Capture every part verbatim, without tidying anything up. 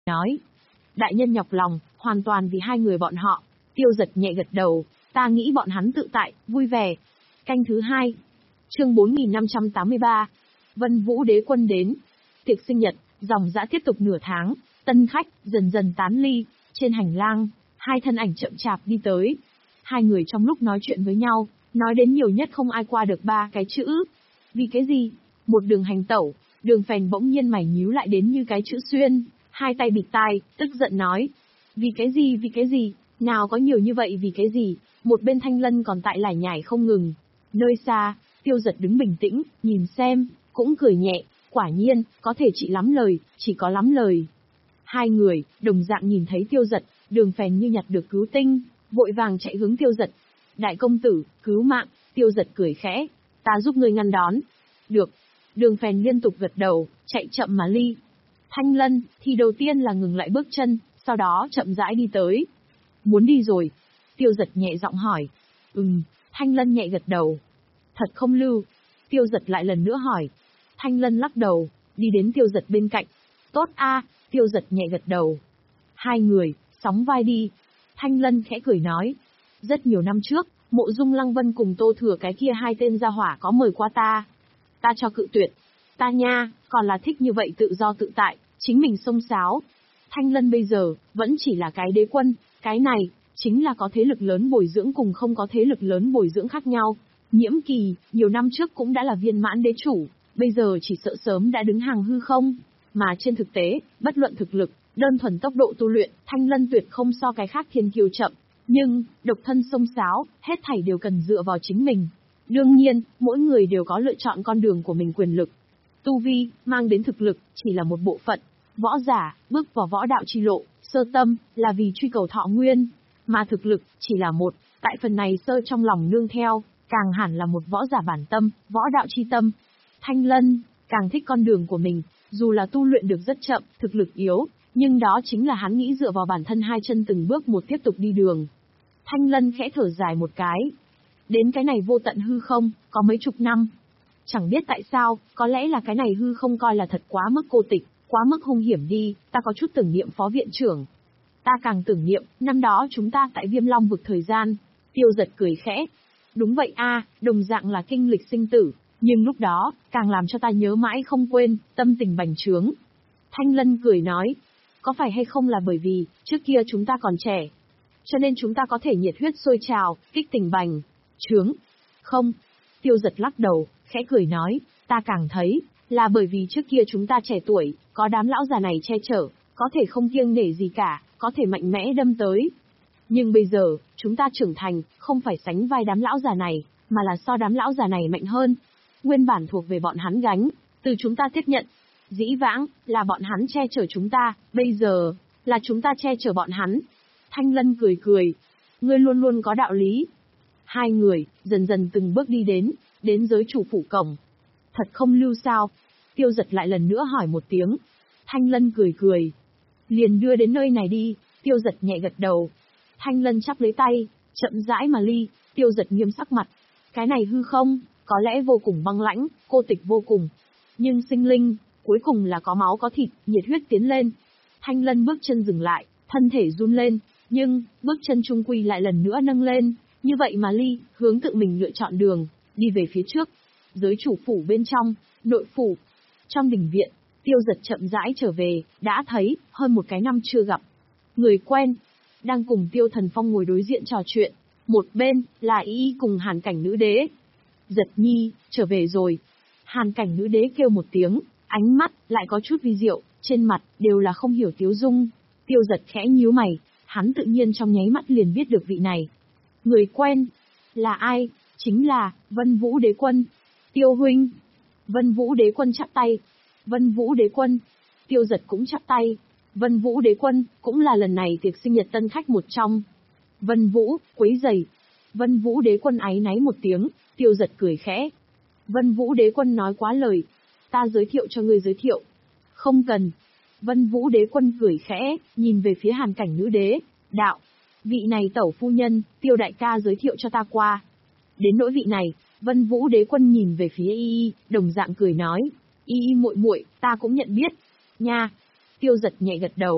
nói. Đại nhân nhọc lòng, hoàn toàn vì hai người bọn họ. Tiêu Giật nhẹ gật đầu, ta nghĩ bọn hắn tự tại, vui vẻ. Canh thứ hai. Chương bốn nghìn năm trăm tám mươi ba. Vân Vũ Đế Quân đến. Tiệc sinh nhật, dòng dã tiếp tục nửa tháng, tân khách dần dần tán ly, trên hành lang, hai thân ảnh chậm chạp đi tới. Hai người trong lúc nói chuyện với nhau, nói đến nhiều nhất không ai qua được ba cái chữ. Vì cái gì? Một Đường hành tẩu, Đường Phèn bỗng nhiên mày nhíu lại đến như cái chữ xuyên, hai tay bịt tai, tức giận nói. Vì cái gì, vì cái gì, nào có nhiều như vậy vì cái gì, một bên Thanh Lân còn tại lải nhải không ngừng. Nơi xa, Tiêu Giật đứng bình tĩnh, nhìn xem, cũng cười nhẹ, quả nhiên, có thể chỉ lắm lời, chỉ có lắm lời. Hai người, đồng dạng nhìn thấy Tiêu Giật, Đường Phèn như nhặt được cứu tinh, vội vàng chạy hướng Tiêu Giật. Đại công tử, cứu mạng, Tiêu Giật cười khẽ, ta giúp người ngăn đón. Được. Đường Phèn liên tục gật đầu, chạy chậm mà ly. Thanh Lân, thì đầu tiên là ngừng lại bước chân, sau đó chậm rãi đi tới. Muốn đi rồi? Tiêu Giật nhẹ giọng hỏi. Ừm, Thanh Lân nhẹ gật đầu. Thật không lưu? Tiêu Giật lại lần nữa hỏi. Thanh Lân lắc đầu, đi đến Tiêu Giật bên cạnh. Tốt a, Tiêu Giật nhẹ gật đầu. Hai người, sóng vai đi. Thanh Lân khẽ cười nói. Rất nhiều năm trước, Mộ Dung Lăng Vân cùng Tô Thừa cái kia hai tên gia hỏa có mời qua ta. Ta cho cự tuyệt. Ta nha, còn là thích như vậy tự do tự tại, chính mình xông xáo. Thanh Lân bây giờ, vẫn chỉ là cái đế quân, cái này, chính là có thế lực lớn bồi dưỡng cùng không có thế lực lớn bồi dưỡng khác nhau. Nhiễm Kỳ, nhiều năm trước cũng đã là viên mãn đế chủ, bây giờ chỉ sợ sớm đã đứng hàng hư không. Mà trên thực tế, bất luận thực lực, đơn thuần tốc độ tu luyện, Thanh Lân tuyệt không so cái khác thiên kiêu chậm. Nhưng, độc thân xông xáo, hết thảy đều cần dựa vào chính mình. Đương nhiên, mỗi người đều có lựa chọn con đường của mình quyền lực. Tu vi, mang đến thực lực, chỉ là một bộ phận. Võ giả, bước vào võ đạo chi lộ, sơ tâm, là vì truy cầu thọ nguyên. Mà thực lực, chỉ là một, tại phần này sơ trong lòng nương theo, càng hẳn là một võ giả bản tâm, võ đạo chi tâm. Thanh Lân, càng thích con đường của mình, dù là tu luyện được rất chậm, thực lực yếu, nhưng đó chính là hắn nghĩ dựa vào bản thân hai chân từng bước một tiếp tục đi đường. Thanh Lân khẽ thở dài một cái. Đến cái này vô tận hư không, có mấy chục năm. Chẳng biết tại sao, có lẽ là cái này hư không coi là thật quá mức cô tịch, quá mức hung hiểm đi, ta có chút tưởng niệm phó viện trưởng. Ta càng tưởng niệm, năm đó chúng ta tại Viêm Long vực thời gian. Tiêu Giật cười khẽ. Đúng vậy a, đồng dạng là kinh lịch sinh tử, nhưng lúc đó, càng làm cho ta nhớ mãi không quên, tâm tình bành trướng. Thanh Lân cười nói, có phải hay không là bởi vì, trước kia chúng ta còn trẻ, cho nên chúng ta có thể nhiệt huyết sôi trào, kích tình bành trướng. Không. Tiêu Giật lắc đầu, khẽ cười nói, ta càng thấy, là bởi vì trước kia chúng ta trẻ tuổi, có đám lão già này che chở, có thể không kiêng nể gì cả, có thể mạnh mẽ đâm tới. Nhưng bây giờ, chúng ta trưởng thành, không phải sánh vai đám lão già này, mà là so đám lão già này mạnh hơn. Nguyên bản thuộc về bọn hắn gánh, từ chúng ta tiếp nhận. Dĩ vãng, là bọn hắn che chở chúng ta, bây giờ, là chúng ta che chở bọn hắn. Thanh Lân cười cười. Ngươi luôn luôn có đạo lý. Hai người, dần dần từng bước đi đến, đến giới chủ phủ cổng. Thật không lưu sao? Tiêu Giật lại lần nữa hỏi một tiếng. Thanh Lân cười cười. Liền đưa đến nơi này đi, Tiêu Giật nhẹ gật đầu. Thanh Lân chắp lấy tay, chậm rãi mà ly, Tiêu Giật nghiêm sắc mặt. Cái này hư không, có lẽ vô cùng băng lãnh, cô tịch vô cùng. Nhưng sinh linh, cuối cùng là có máu có thịt, nhiệt huyết tiến lên. Thanh Lân bước chân dừng lại, thân thể run lên, nhưng, bước chân trung quy lại lần nữa nâng lên. Như vậy mà ly, hướng tự mình lựa chọn đường, đi về phía trước. Giới chủ phủ bên trong, nội phủ. Trong đình viện, Tiêu Giật chậm rãi trở về, đã thấy, hơn một cái năm chưa gặp. Người quen, đang cùng Tiêu Thần Phong ngồi đối diện trò chuyện. Một bên, là Y Y cùng Hàn Cảnh nữ đế. Giật nhi, trở về rồi. Hàn Cảnh nữ đế kêu một tiếng, ánh mắt, lại có chút vi diệu, trên mặt, đều là không hiểu tiếu dung. Tiêu Giật khẽ nhíu mày, hắn tự nhiên trong nháy mắt liền biết được vị này. Người quen, là ai? Chính là, Vân Vũ Đế Quân. Tiêu huynh. Vân Vũ Đế Quân chắp tay. Vân Vũ Đế Quân. Tiêu Giật cũng chắp tay. Vân Vũ Đế Quân, cũng là lần này tiệc sinh nhật tân khách một trong. Vân Vũ, quấy rầy. Vân Vũ Đế Quân áy náy một tiếng, Tiêu Giật cười khẽ. Vân Vũ Đế Quân nói quá lời. Ta giới thiệu cho ngươi giới thiệu. Không cần. Vân Vũ Đế Quân cười khẽ, nhìn về phía Hàn Cảnh nữ đế. Đạo. Vị này tẩu phu nhân, Tiêu đại ca giới thiệu cho ta qua. Đến nỗi vị này, Vân Vũ Đế Quân nhìn về phía Y Y, đồng dạng cười nói. Y Y muội muội, ta cũng nhận biết. Nha. Tiêu Giật nhẹ gật đầu,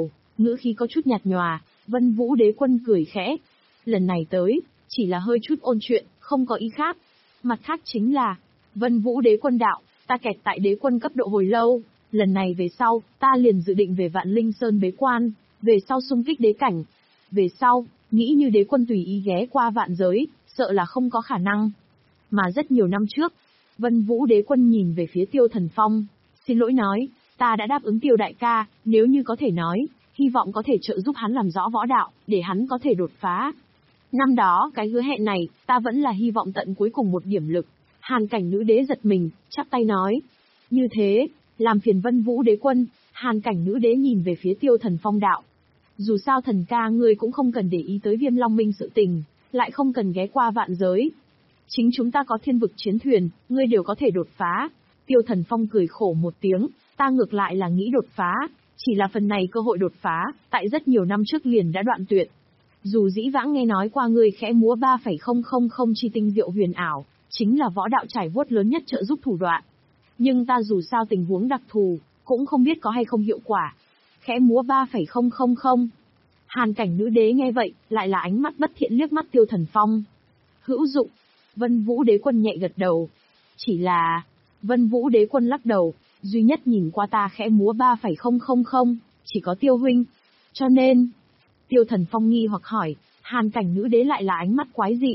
ngữ khí có chút nhạt nhòa. Vân Vũ Đế Quân cười khẽ. Lần này tới, chỉ là hơi chút ôn chuyện, không có ý khác. Mặt khác chính là, Vân Vũ Đế Quân đạo, ta kẹt tại đế quân cấp độ hồi lâu, lần này về sau, ta liền dự định về Vạn Linh Sơn bế quan, về sau xung kích đế cảnh. Về sau, nghĩ như đế quân tùy ý ghé qua vạn giới, sợ là không có khả năng. Mà rất nhiều năm trước, Vân Vũ Đế Quân nhìn về phía Tiêu Thần Phong, xin lỗi nói, ta đã đáp ứng Tiêu đại ca, nếu như có thể nói, hy vọng có thể trợ giúp hắn làm rõ võ đạo, để hắn có thể đột phá. Năm đó, cái hứa hẹn này, ta vẫn là hy vọng tận cuối cùng một điểm lực. Hàn Cảnh Nữ Đế giật mình, chắp tay nói. Như thế, làm phiền Vân Vũ Đế Quân. Hàn Cảnh Nữ Đế nhìn về phía Tiêu Thần Phong đạo. Dù sao thần ca ngươi cũng không cần để ý tới Viêm Long Minh sự tình, lại không cần ghé qua vạn giới. Chính chúng ta có thiên vực chiến thuyền, ngươi đều có thể đột phá. Tiêu Thần Phong cười khổ một tiếng, ta ngược lại là nghĩ đột phá, chỉ là phần này cơ hội đột phá, tại rất nhiều năm trước liền đã đoạn tuyệt. Dù dĩ vãng nghe nói qua ngươi khẽ múa ba phẩy không không không chi tinh diệu huyền ảo, chính là võ đạo trải vuốt lớn nhất trợ giúp thủ đoạn. Nhưng ta dù sao tình huống đặc thù, cũng không biết có hay không hiệu quả. Khẽ múa ba phẩy không không không. Hàn Cảnh Nữ Đế nghe vậy, lại là ánh mắt bất thiện liếc mắt Tiêu Thần Phong. Hữu dụng. Vân Vũ Đế Quân nhẹ gật đầu. Chỉ là... Vân Vũ Đế Quân lắc đầu, duy nhất nhìn qua ta khẽ múa ba phẩy không không không, chỉ có Tiêu huynh. Cho nên... Tiêu Thần Phong nghi hoặc hỏi, Hàn Cảnh Nữ Đế lại là ánh mắt quái dị.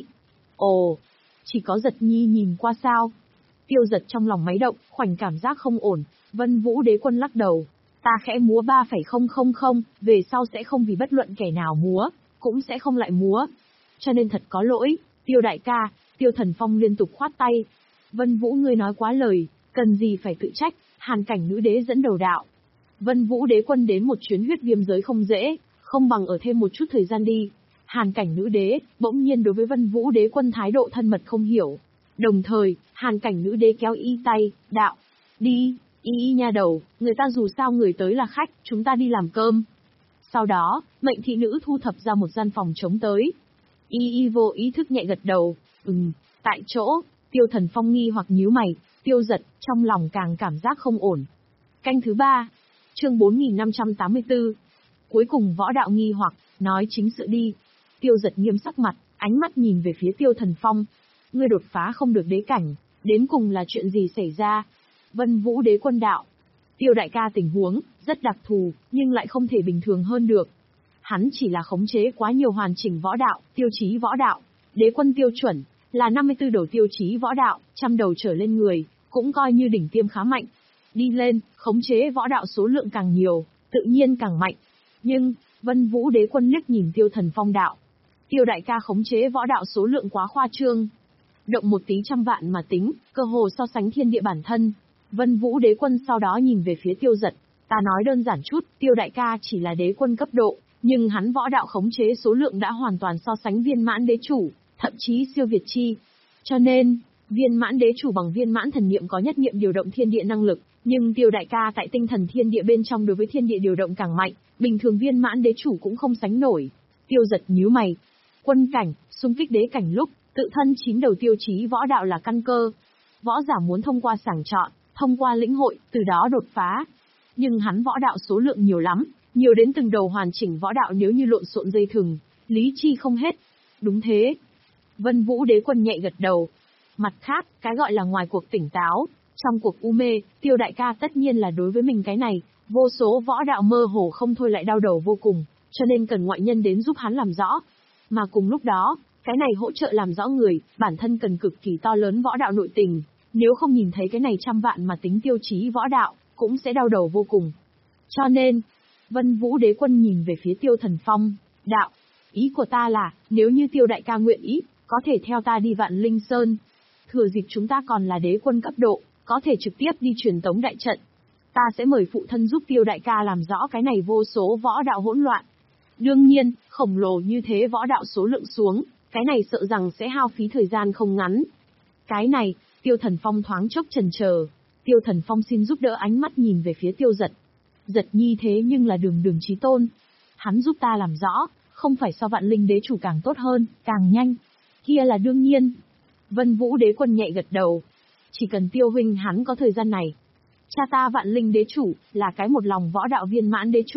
Ồ, chỉ có Giật Nhi nhìn qua sao? Tiêu Giật trong lòng máy động, khoảnh cảm giác không ổn. Vân Vũ Đế Quân lắc đầu, ta khẽ múa ba phẩy không không không, về sau sẽ không vì bất luận kẻ nào múa, cũng sẽ không lại múa. Cho nên thật có lỗi, Tiêu đại ca. Tiêu Thần Phong liên tục khoát tay. Vân Vũ ngươi nói quá lời, cần gì phải tự trách. Hàn Cảnh Nữ Đế dẫn đầu đạo. Vân Vũ Đế Quân đến một chuyến huyết viêm giới không dễ, không bằng ở thêm một chút thời gian đi. Hàn Cảnh Nữ Đế, bỗng nhiên đối với Vân Vũ Đế Quân thái độ thân mật không hiểu. Đồng thời, Hàn Cảnh Nữ Đế kéo y tay, đạo. Đi, y y nha đầu, người ta dù sao người tới là khách, chúng ta đi làm cơm. Sau đó, mệnh thị nữ thu thập ra một gian phòng trống tới. Y y vô ý thức nhẹ gật đầu, ừm, tại chỗ, Tiêu Thần Phong nghi hoặc nhíu mày, Tiêu Giật, trong lòng càng cảm giác không ổn. Canh thứ ba, chương bốn nghìn năm trăm tám mươi tư. Cuối cùng võ đạo nghi hoặc, nói chính sự đi. Tiêu Giật nghiêm sắc mặt, ánh mắt nhìn về phía Tiêu Thần Phong. Ngươi đột phá không được đế cảnh, đến cùng là chuyện gì xảy ra? Vân Vũ Đế Quân đạo. Tiêu đại ca tình huống, rất đặc thù, nhưng lại không thể bình thường hơn được. Hắn chỉ là khống chế quá nhiều hoàn chỉnh võ đạo, tiêu chí võ đạo. Đế quân tiêu chuẩn, là năm mươi tư đầu tiêu chí võ đạo, trăm đầu trở lên người, cũng coi như đỉnh tiêm khá mạnh. Đi lên, khống chế võ đạo số lượng càng nhiều, tự nhiên càng mạnh. Nhưng, Vân Vũ Đế Quân liếc nhìn Tiêu Thần Phong đạo. Tiêu đại ca khống chế võ đạo số lượng quá khoa trương. Động một tí trăm vạn mà tính, cơ hồ so sánh thiên địa bản thân. Vân Vũ Đế Quân sau đó nhìn về phía Tiêu Giật. Ta nói đơn giản chút, Tiêu đại ca chỉ là đế quân cấp độ, nhưng hắn võ đạo khống chế số lượng đã hoàn toàn so sánh viên mãn đế chủ, thậm chí siêu việt chi. Cho nên, viên mãn đế chủ bằng viên mãn thần niệm có nhất niệm điều động thiên địa năng lực, nhưng Tiêu đại ca tại tinh thần thiên địa bên trong đối với thiên địa điều động càng mạnh, bình thường viên mãn đế chủ cũng không sánh nổi. Tiêu Giật nhíu mày. Quân cảnh, xung kích đế cảnh lúc, tự thân chín đầu tiêu chí võ đạo là căn cơ. Võ giả muốn thông qua sàng chọn, thông qua lĩnh hội, từ đó đột phá. Nhưng hắn võ đạo số lượng nhiều lắm, nhiều đến từng đầu hoàn chỉnh võ đạo nếu như lộn xộn dây thừng, lý chi không hết. Đúng thế. Vân Vũ Đế Quân nhẹ gật đầu. Mặt khác, cái gọi là ngoài cuộc tỉnh táo, trong cuộc u mê, Tiêu đại ca tất nhiên là đối với mình cái này, vô số võ đạo mơ hồ không thôi lại đau đầu vô cùng, cho nên cần ngoại nhân đến giúp hắn làm rõ. Mà cùng lúc đó, cái này hỗ trợ làm rõ người, bản thân cần cực kỳ to lớn võ đạo nội tình, nếu không nhìn thấy cái này trăm vạn mà tính tiêu chí võ đạo, cũng sẽ đau đầu vô cùng. Cho nên, Vân Vũ Đế Quân nhìn về phía Tiêu Thần Phong, đạo, ý của ta là, nếu như Tiêu đại ca nguyện ý, có thể theo ta đi Vạn Linh Sơn. Thừa dịp chúng ta còn là đế quân cấp độ, có thể trực tiếp đi truyền tống đại trận. Ta sẽ mời phụ thân giúp Tiêu đại ca làm rõ cái này vô số võ đạo hỗn loạn. Đương nhiên, khổng lồ như thế võ đạo số lượng xuống, cái này sợ rằng sẽ hao phí thời gian không ngắn. Cái này, Tiêu Thần Phong thoáng chốc chần chờ. Tiêu Thần Phong xin giúp đỡ ánh mắt nhìn về phía Tiêu Giật. Giật nhi thế nhưng là đường đường chí tôn. Hắn giúp ta làm rõ, không phải so Vạn Linh đế chủ càng tốt hơn, càng nhanh. Kia là đương nhiên. Vân Vũ Đế Quân nhẹ gật đầu. Chỉ cần Tiêu huynh hắn có thời gian này. Cha ta Vạn Linh đế chủ, là cái một lòng võ đạo viên mãn đế chủ,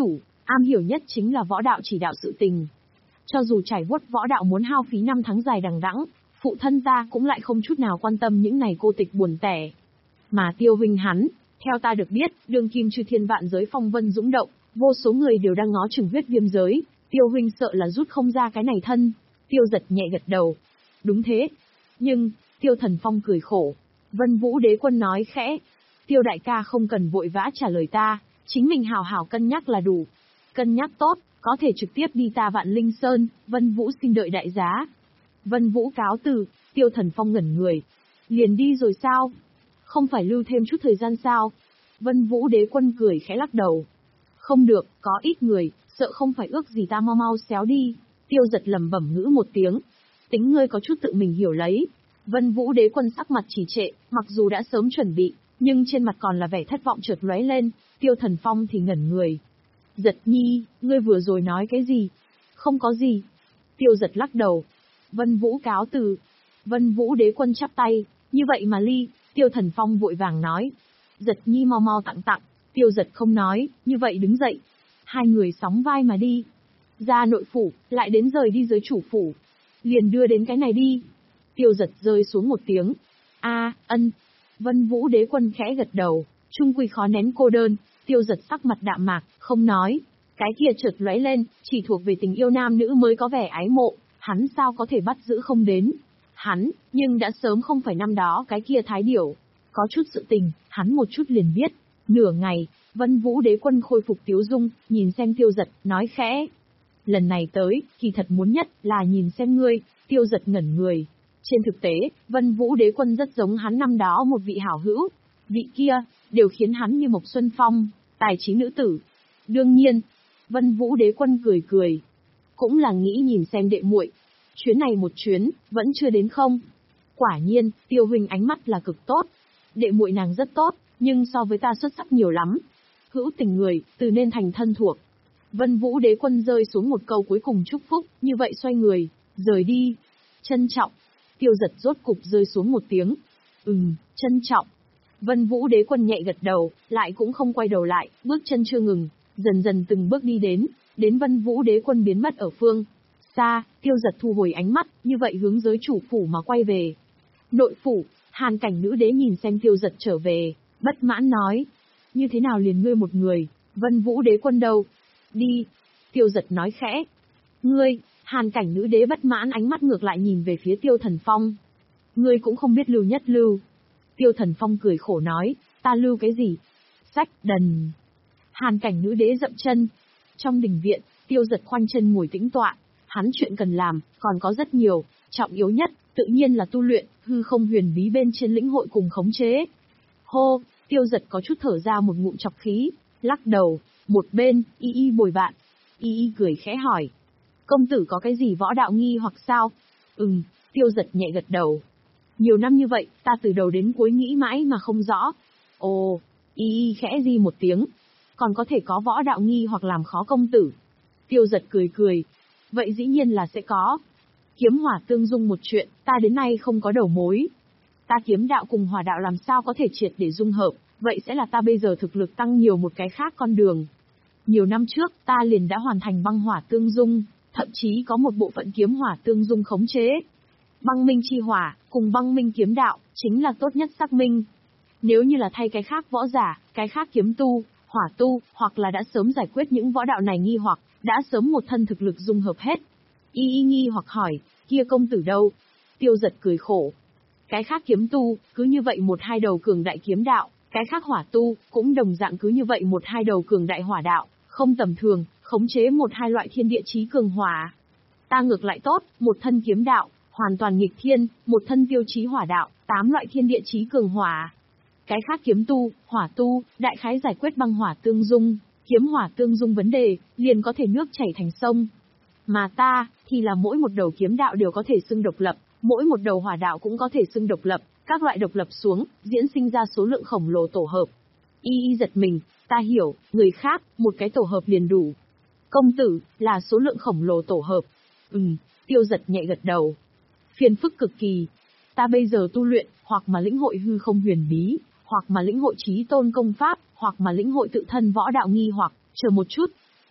am hiểu nhất chính là võ đạo chỉ đạo sự tình. Cho dù trải vuốt võ đạo muốn hao phí năm tháng dài đằng đẵng, phụ thân ta cũng lại không chút nào quan tâm những này cô tịch buồn tẻ. Mà Tiêu huynh hắn, theo ta được biết, đương kim chư thiên vạn giới phong vân dũng động, vô số người đều đang ngó chừng huyết viêm giới, Tiêu huynh sợ là rút không ra cái này thân. Tiêu Giật nhẹ gật đầu. Đúng thế. Nhưng, Tiêu Thần Phong cười khổ. Vân Vũ Đế Quân nói khẽ. Tiêu đại ca không cần vội vã trả lời ta, chính mình hào hào cân nhắc là đủ. Cân nhắc tốt, có thể trực tiếp đi ta Vạn Linh Sơn, Vân Vũ xin đợi đại giá. Vân Vũ cáo từ, Tiêu Thần Phong ngẩn người. Liền đi rồi sao? Không phải lưu thêm chút thời gian sao? Vân Vũ Đế Quân cười khẽ lắc đầu. Không được, có ít người, sợ không phải ước gì ta mau mau xéo đi. Tiêu Giật lẩm bẩm ngữ một tiếng. Tính ngươi có chút tự mình hiểu lấy. Vân Vũ Đế Quân sắc mặt trì trệ, mặc dù đã sớm chuẩn bị, nhưng trên mặt còn là vẻ thất vọng chợt lóe lên. Tiêu Thần Phong thì ngẩn người. Giật nhi, ngươi vừa rồi nói cái gì? Không có gì. Tiêu Giật lắc đầu. Vân Vũ cáo từ. Vân Vũ Đế Quân chắp tay. Như vậy mà ly. Tiêu Thần Phong vội vàng nói. Giật nhi mau mau tặng tặng. Tiêu Giật không nói, như vậy đứng dậy. Hai người sóng vai mà đi. Ra nội phủ, lại đến rời đi dưới chủ phủ. Liền đưa đến cái này đi. Tiêu Giật rơi xuống một tiếng. A, ân. Vân Vũ Đế Quân khẽ gật đầu, trung quy khó nén cô đơn. Tiêu Giật sắc mặt đạm mạc, không nói. Cái kia chợt lóe lên, chỉ thuộc về tình yêu nam nữ mới có vẻ ái mộ, hắn sao có thể bắt giữ không đến. Hắn, nhưng đã sớm không phải năm đó cái kia thái điểu. Có chút sự tình, hắn một chút liền biết. Nửa ngày, Vân Vũ Đế Quân khôi phục tiếu dung, nhìn xem Tiêu Giật, nói khẽ. Lần này tới, kỳ thật muốn nhất là nhìn xem ngươi. Tiêu Giật ngẩn người. Trên thực tế, Vân Vũ Đế Quân rất giống hắn năm đó một vị hảo hữu. Vị kia, đều khiến hắn như Mộc Xuân Phong, tài trí nữ tử. Đương nhiên, Vân Vũ Đế Quân cười cười. Cũng là nghĩ nhìn xem đệ muội. Chuyến này một chuyến, vẫn chưa đến không? Quả nhiên, Tiêu huynh ánh mắt là cực tốt. Đệ muội nàng rất tốt, nhưng so với ta xuất sắc nhiều lắm. Hữu tình người, từ nên thành thân thuộc. Vân Vũ Đế Quân rơi xuống một câu cuối cùng chúc phúc, như vậy xoay người, rời đi. Trân trọng. Tiêu Giật rốt cục rơi xuống một tiếng. Ừm, trân trọng. Vân Vũ Đế Quân nhẹ gật đầu, lại cũng không quay đầu lại, bước chân chưa ngừng, dần dần từng bước đi đến, đến Vân Vũ Đế Quân biến mất ở phương xa. Tiêu Giật thu hồi ánh mắt, như vậy hướng giới chủ phủ mà quay về. Nội phủ, Hàn Cảnh Nữ Đế nhìn xem Tiêu Giật trở về, bất mãn nói. Như thế nào liền ngươi một người, Vân Vũ Đế Quân đâu? Đi. Tiêu Giật nói khẽ. Ngươi, Hàn Cảnh Nữ Đế bất mãn ánh mắt ngược lại nhìn về phía Tiêu Thần Phong. Ngươi cũng không biết lưu nhất lưu. Tiêu Thần Phong cười khổ nói, ta lưu cái gì? Sách đần. Hàn Cảnh Nữ Đế dậm chân. Trong đình viện, Tiêu Giật khoanh chân ngồi tĩnh tọa. Hắn chuyện cần làm, còn có rất nhiều, trọng yếu nhất, tự nhiên là tu luyện, hư không huyền bí bên trên lĩnh hội cùng khống chế. Hô, Tiêu Giật có chút thở ra một ngụm chọc khí, lắc đầu, một bên, Y Y bồi bạn. Y Y cười khẽ hỏi. Công tử có cái gì võ đạo nghi hoặc sao? Ừm, Tiêu Giật nhẹ gật đầu. Nhiều năm như vậy, ta từ đầu đến cuối nghĩ mãi mà không rõ. Ồ, Y Y khẽ di một tiếng. Còn có thể có võ đạo nghi hoặc làm khó công tử. Tiêu Giật cười cười. Vậy dĩ nhiên là sẽ có. Kiếm hỏa tương dung một chuyện, ta đến nay không có đầu mối. Ta kiếm đạo cùng hỏa đạo làm sao có thể triệt để dung hợp, vậy sẽ là ta bây giờ thực lực tăng nhiều một cái khác con đường. Nhiều năm trước, ta liền đã hoàn thành băng hỏa tương dung, thậm chí có một bộ phận kiếm hỏa tương dung khống chế. Băng minh chi hỏa, cùng băng minh kiếm đạo, chính là tốt nhất xác minh. Nếu như là thay cái khác võ giả, cái khác kiếm tu, hỏa tu, hoặc là đã sớm giải quyết những võ đạo này nghi hoặc, đã sớm một thân thực lực dung hợp hết. Y Y nghi hoặc hỏi, kia công tử đâu? Tiêu Giật cười khổ. Cái khác kiếm tu, cứ như vậy một hai đầu cường đại kiếm đạo, cái khác hỏa tu, cũng đồng dạng cứ như vậy một hai đầu cường đại hỏa đạo, không tầm thường, khống chế một hai loại thiên địa chí cường hỏa. Ta ngược lại tốt, một thân kiếm đạo, hoàn toàn nghịch thiên, một thân tiêu chí hỏa đạo, tám loại thiên địa chí cường hỏa. Cái khác kiếm tu, hỏa tu, đại khái giải quyết băng hỏa tương dung, kiếm hỏa tương dung vấn đề, liền có thể nước chảy thành sông. Mà ta, thì là mỗi một đầu kiếm đạo đều có thể xưng độc lập, mỗi một đầu hỏa đạo cũng có thể xưng độc lập, các loại độc lập xuống, diễn sinh ra số lượng khổng lồ tổ hợp. Y Y giật mình, ta hiểu, người khác, một cái tổ hợp liền đủ. Công tử, là số lượng khổng lồ tổ hợp. Ừm, Tiêu Giật nhẹ gật đầu. Phiền phức cực kỳ. Ta bây giờ tu luyện, hoặc mà lĩnh hội hư không huyền bí, hoặc mà lĩnh hội chí tôn công pháp, hoặc mà lĩnh hội tự thân võ đạo nghi hoặc, chờ một chút.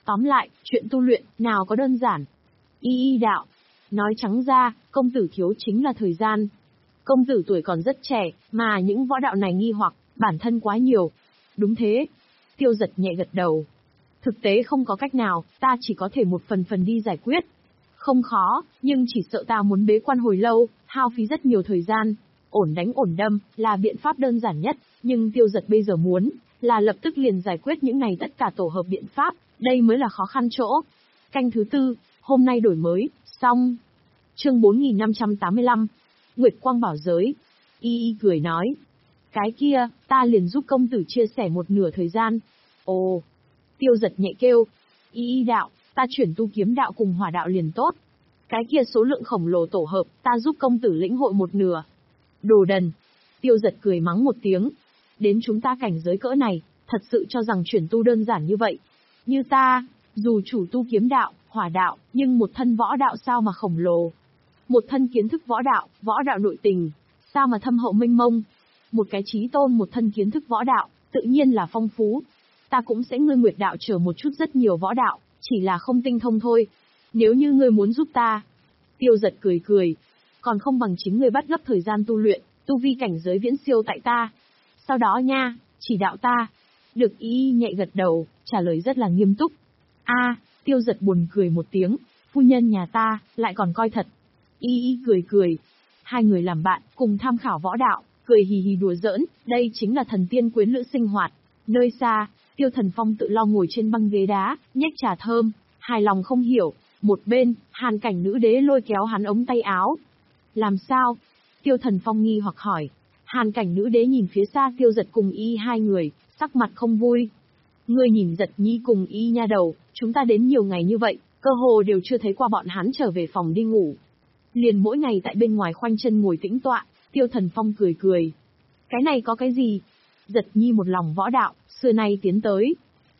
Tóm lại, chuyện tu luyện, nào có đơn giản. Y y đạo. Nói trắng ra, công tử thiếu chính là thời gian. Công tử tuổi còn rất trẻ, mà những võ đạo này nghi hoặc, bản thân quá nhiều. Đúng thế. Tiêu Giật nhẹ gật đầu. Thực tế không có cách nào, ta chỉ có thể một phần phần đi giải quyết. Không khó, nhưng chỉ sợ ta muốn bế quan hồi lâu, hao phí rất nhiều thời gian. Ổn đánh ổn đâm, là biện pháp đơn giản nhất, nhưng Tiêu Giật bây giờ muốn, là lập tức liền giải quyết những này tất cả tổ hợp biện pháp, đây mới là khó khăn chỗ. Canh thứ tư, hôm nay đổi mới, xong. Chương bốn nghìn năm trăm tám mươi lăm. Nguyệt Quang Bảo Giới. Y y cười nói. Cái kia, ta liền giúp công tử chia sẻ một nửa thời gian. Ồ. Tiêu Giật nhẹ kêu. Y y đạo, ta chuyển tu kiếm đạo cùng hỏa đạo liền tốt. Cái kia số lượng khổng lồ tổ hợp, ta giúp công tử lĩnh hội một nửa. Đồ đần. Tiêu Giật cười mắng một tiếng. Đến chúng ta cảnh giới cỡ này, thật sự cho rằng chuyển tu đơn giản như vậy. Như ta, dù chủ tu kiếm đạo, hỏa đạo, nhưng một thân võ đạo sao mà khổng lồ. Một thân kiến thức võ đạo, võ đạo nội tình, sao mà thâm hậu mênh mông. Một cái chí tôn một thân kiến thức võ đạo, tự nhiên là phong phú. Ta cũng sẽ ngươi Nguyệt đạo trở một chút rất nhiều võ đạo, chỉ là không tinh thông thôi. Nếu như ngươi muốn giúp ta. Tiêu Giật cười cười. Còn không bằng chính ngươi bắt gấp thời gian tu luyện, tu vi cảnh giới viễn siêu tại ta. Sau đó nha, chỉ đạo ta. Được y nhẹ gật đầu, trả lời rất là nghiêm túc. A, Tiêu Giật buồn cười một tiếng, phu nhân nhà ta, lại còn coi thật. Y y cười cười. Hai người làm bạn, cùng tham khảo võ đạo, cười hì hì đùa giỡn, đây chính là thần tiên quyến lữ sinh hoạt. Nơi xa, Tiêu Thần Phong tự lo ngồi trên băng ghế đá, nhếch trà thơm, hài lòng không hiểu. Một bên, Hàn Cảnh Nữ Đế lôi kéo hắn ống tay áo. Làm sao? Tiêu Thần Phong nghi hoặc hỏi. Hàn Cảnh Nữ Đế nhìn phía xa Tiêu Giật cùng y hai người, sắc mặt không vui. Ngươi nhìn Giật Nhi cùng y nha đầu, chúng ta đến nhiều ngày như vậy, cơ hồ đều chưa thấy qua bọn hắn trở về phòng đi ngủ. Liền mỗi ngày tại bên ngoài khoanh chân ngồi tĩnh tọa, Tiêu Thần Phong cười cười. Cái này có cái gì? Giật Nhi một lòng võ đạo, xưa nay tiến tới.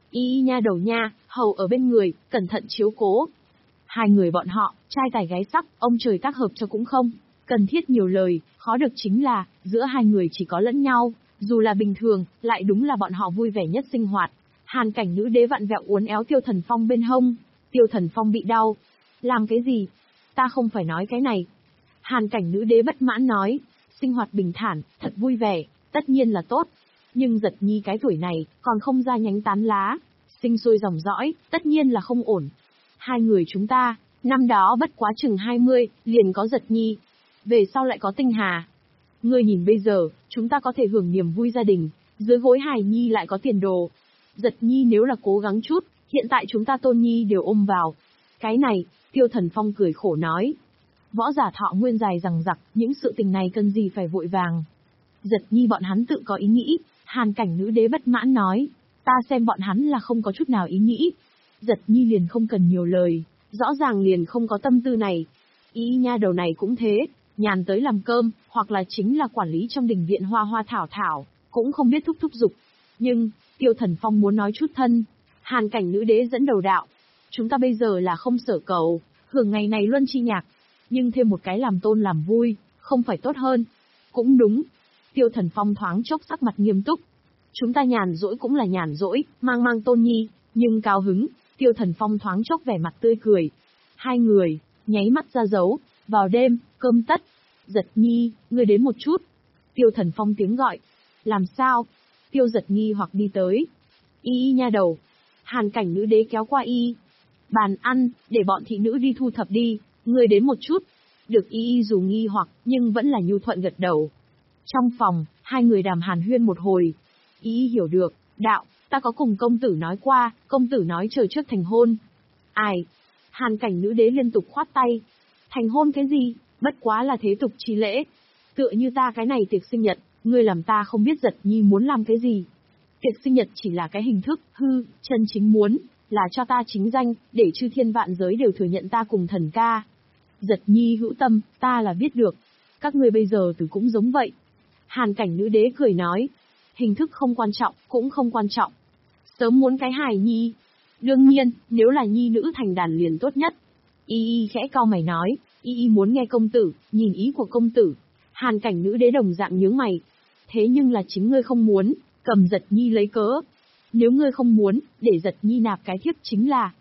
Y nha đầu nha, hầu ở bên người, cẩn thận chiếu cố. Hai người bọn họ, trai tài gái sắc, ông trời tác hợp cho cũng không. Cần thiết nhiều lời, khó được chính là, giữa hai người chỉ có lẫn nhau, dù là bình thường, lại đúng là bọn họ vui vẻ nhất sinh hoạt. Hàn Cảnh Nữ Đế vặn vẹo uốn éo Tiêu Thần Phong bên hông. Tiêu Thần Phong bị đau. Làm cái gì? Ta không phải nói cái này. Hàn Cảnh Nữ Đế bất mãn nói. Sinh hoạt bình thản, thật vui vẻ, tất nhiên là tốt. Nhưng Giật Nhi cái tuổi này, còn không ra nhánh tán lá. Sinh sôi dòng dõi, tất nhiên là không ổn. Hai người chúng ta, năm đó bất quá chừng hai mươi, liền có Giật Nhi. Về sau lại có Tinh Hà. Ngươi nhìn bây giờ, chúng ta có thể hưởng niềm vui gia đình, dưới gối hài nhi lại có tiền đồ. Giật Nhi nếu là cố gắng chút, hiện tại chúng ta Tôn Nhi đều ôm vào. Cái này, Tiêu Thần Phong cười khổ nói. Võ giả thọ nguyên dài rằng rặc, những sự tình này cần gì phải vội vàng. Giật Nhi bọn hắn tự có ý nghĩ, Hàn Cảnh Nữ Đế bất mãn nói. Ta xem bọn hắn là không có chút nào ý nghĩ. Giật Nhi liền không cần nhiều lời, rõ ràng liền không có tâm tư này. Ý nha đầu này cũng thế, nhàn tới làm cơm, hoặc là chính là quản lý trong đình viện hoa hoa thảo thảo, cũng không biết thúc thúc giục. Nhưng, Tiêu Thần Phong muốn nói chút thân. Hàn Cảnh Nữ Đế dẫn đầu đạo. Chúng ta bây giờ là không sở cầu, hưởng ngày này luân chi nhạc. Nhưng thêm một cái làm tôn làm vui, không phải tốt hơn. Cũng đúng. Tiêu Thần Phong thoáng chốc sắc mặt nghiêm túc. Chúng ta nhàn rỗi cũng là nhàn rỗi, mang mang Tôn Nhi, nhưng cao hứng. Tiêu Thần Phong thoáng chốc vẻ mặt tươi cười. Hai người, nháy mắt ra dấu, vào đêm, cơm tất. Giật Nhi, ngươi đến một chút. Tiêu Thần Phong tiếng gọi. Làm sao? Tiêu Giật Nhi hoặc đi tới. Y y nha đầu. Hàn Cảnh Nữ Đế kéo qua y. Bàn ăn, để bọn thị nữ đi thu thập đi, ngươi đến một chút. Được y y dù nghi hoặc, nhưng vẫn là nhu thuận gật đầu. Trong phòng, hai người đàm hàn huyên một hồi. Y y hiểu được, đạo, ta có cùng công tử nói qua, công tử nói chờ trước thành hôn. Ai? Hàn Cảnh Nữ Đế liên tục khoát tay. Thành hôn cái gì, bất quá là thế tục chi lễ. Tựa như ta cái này tiệc sinh nhật, ngươi làm ta không biết Giật Nhi muốn làm cái gì. Tiệc sinh nhật chỉ là cái hình thức, hư, chân chính muốn, là cho ta chính danh, để chư thiên vạn giới đều thừa nhận ta cùng thần ca. Giật Nhi hữu tâm, ta là biết được. Các ngươi bây giờ từ cũng giống vậy. Hàn Cảnh Nữ Đế cười nói. Hình thức không quan trọng, cũng không quan trọng. Sớm muốn cái hài nhi. Đương nhiên, nếu là nhi nữ thành đàn liền tốt nhất. Y y khẽ cau mày nói. Y y muốn nghe công tử, nhìn ý của công tử. Hàn Cảnh Nữ Đế đồng dạng nhướng mày. Thế nhưng là chính ngươi không muốn, cầm Giật Nhi lấy cớ. Nếu ngươi không muốn, để Giật Nhi nạp cái thiếp chính là,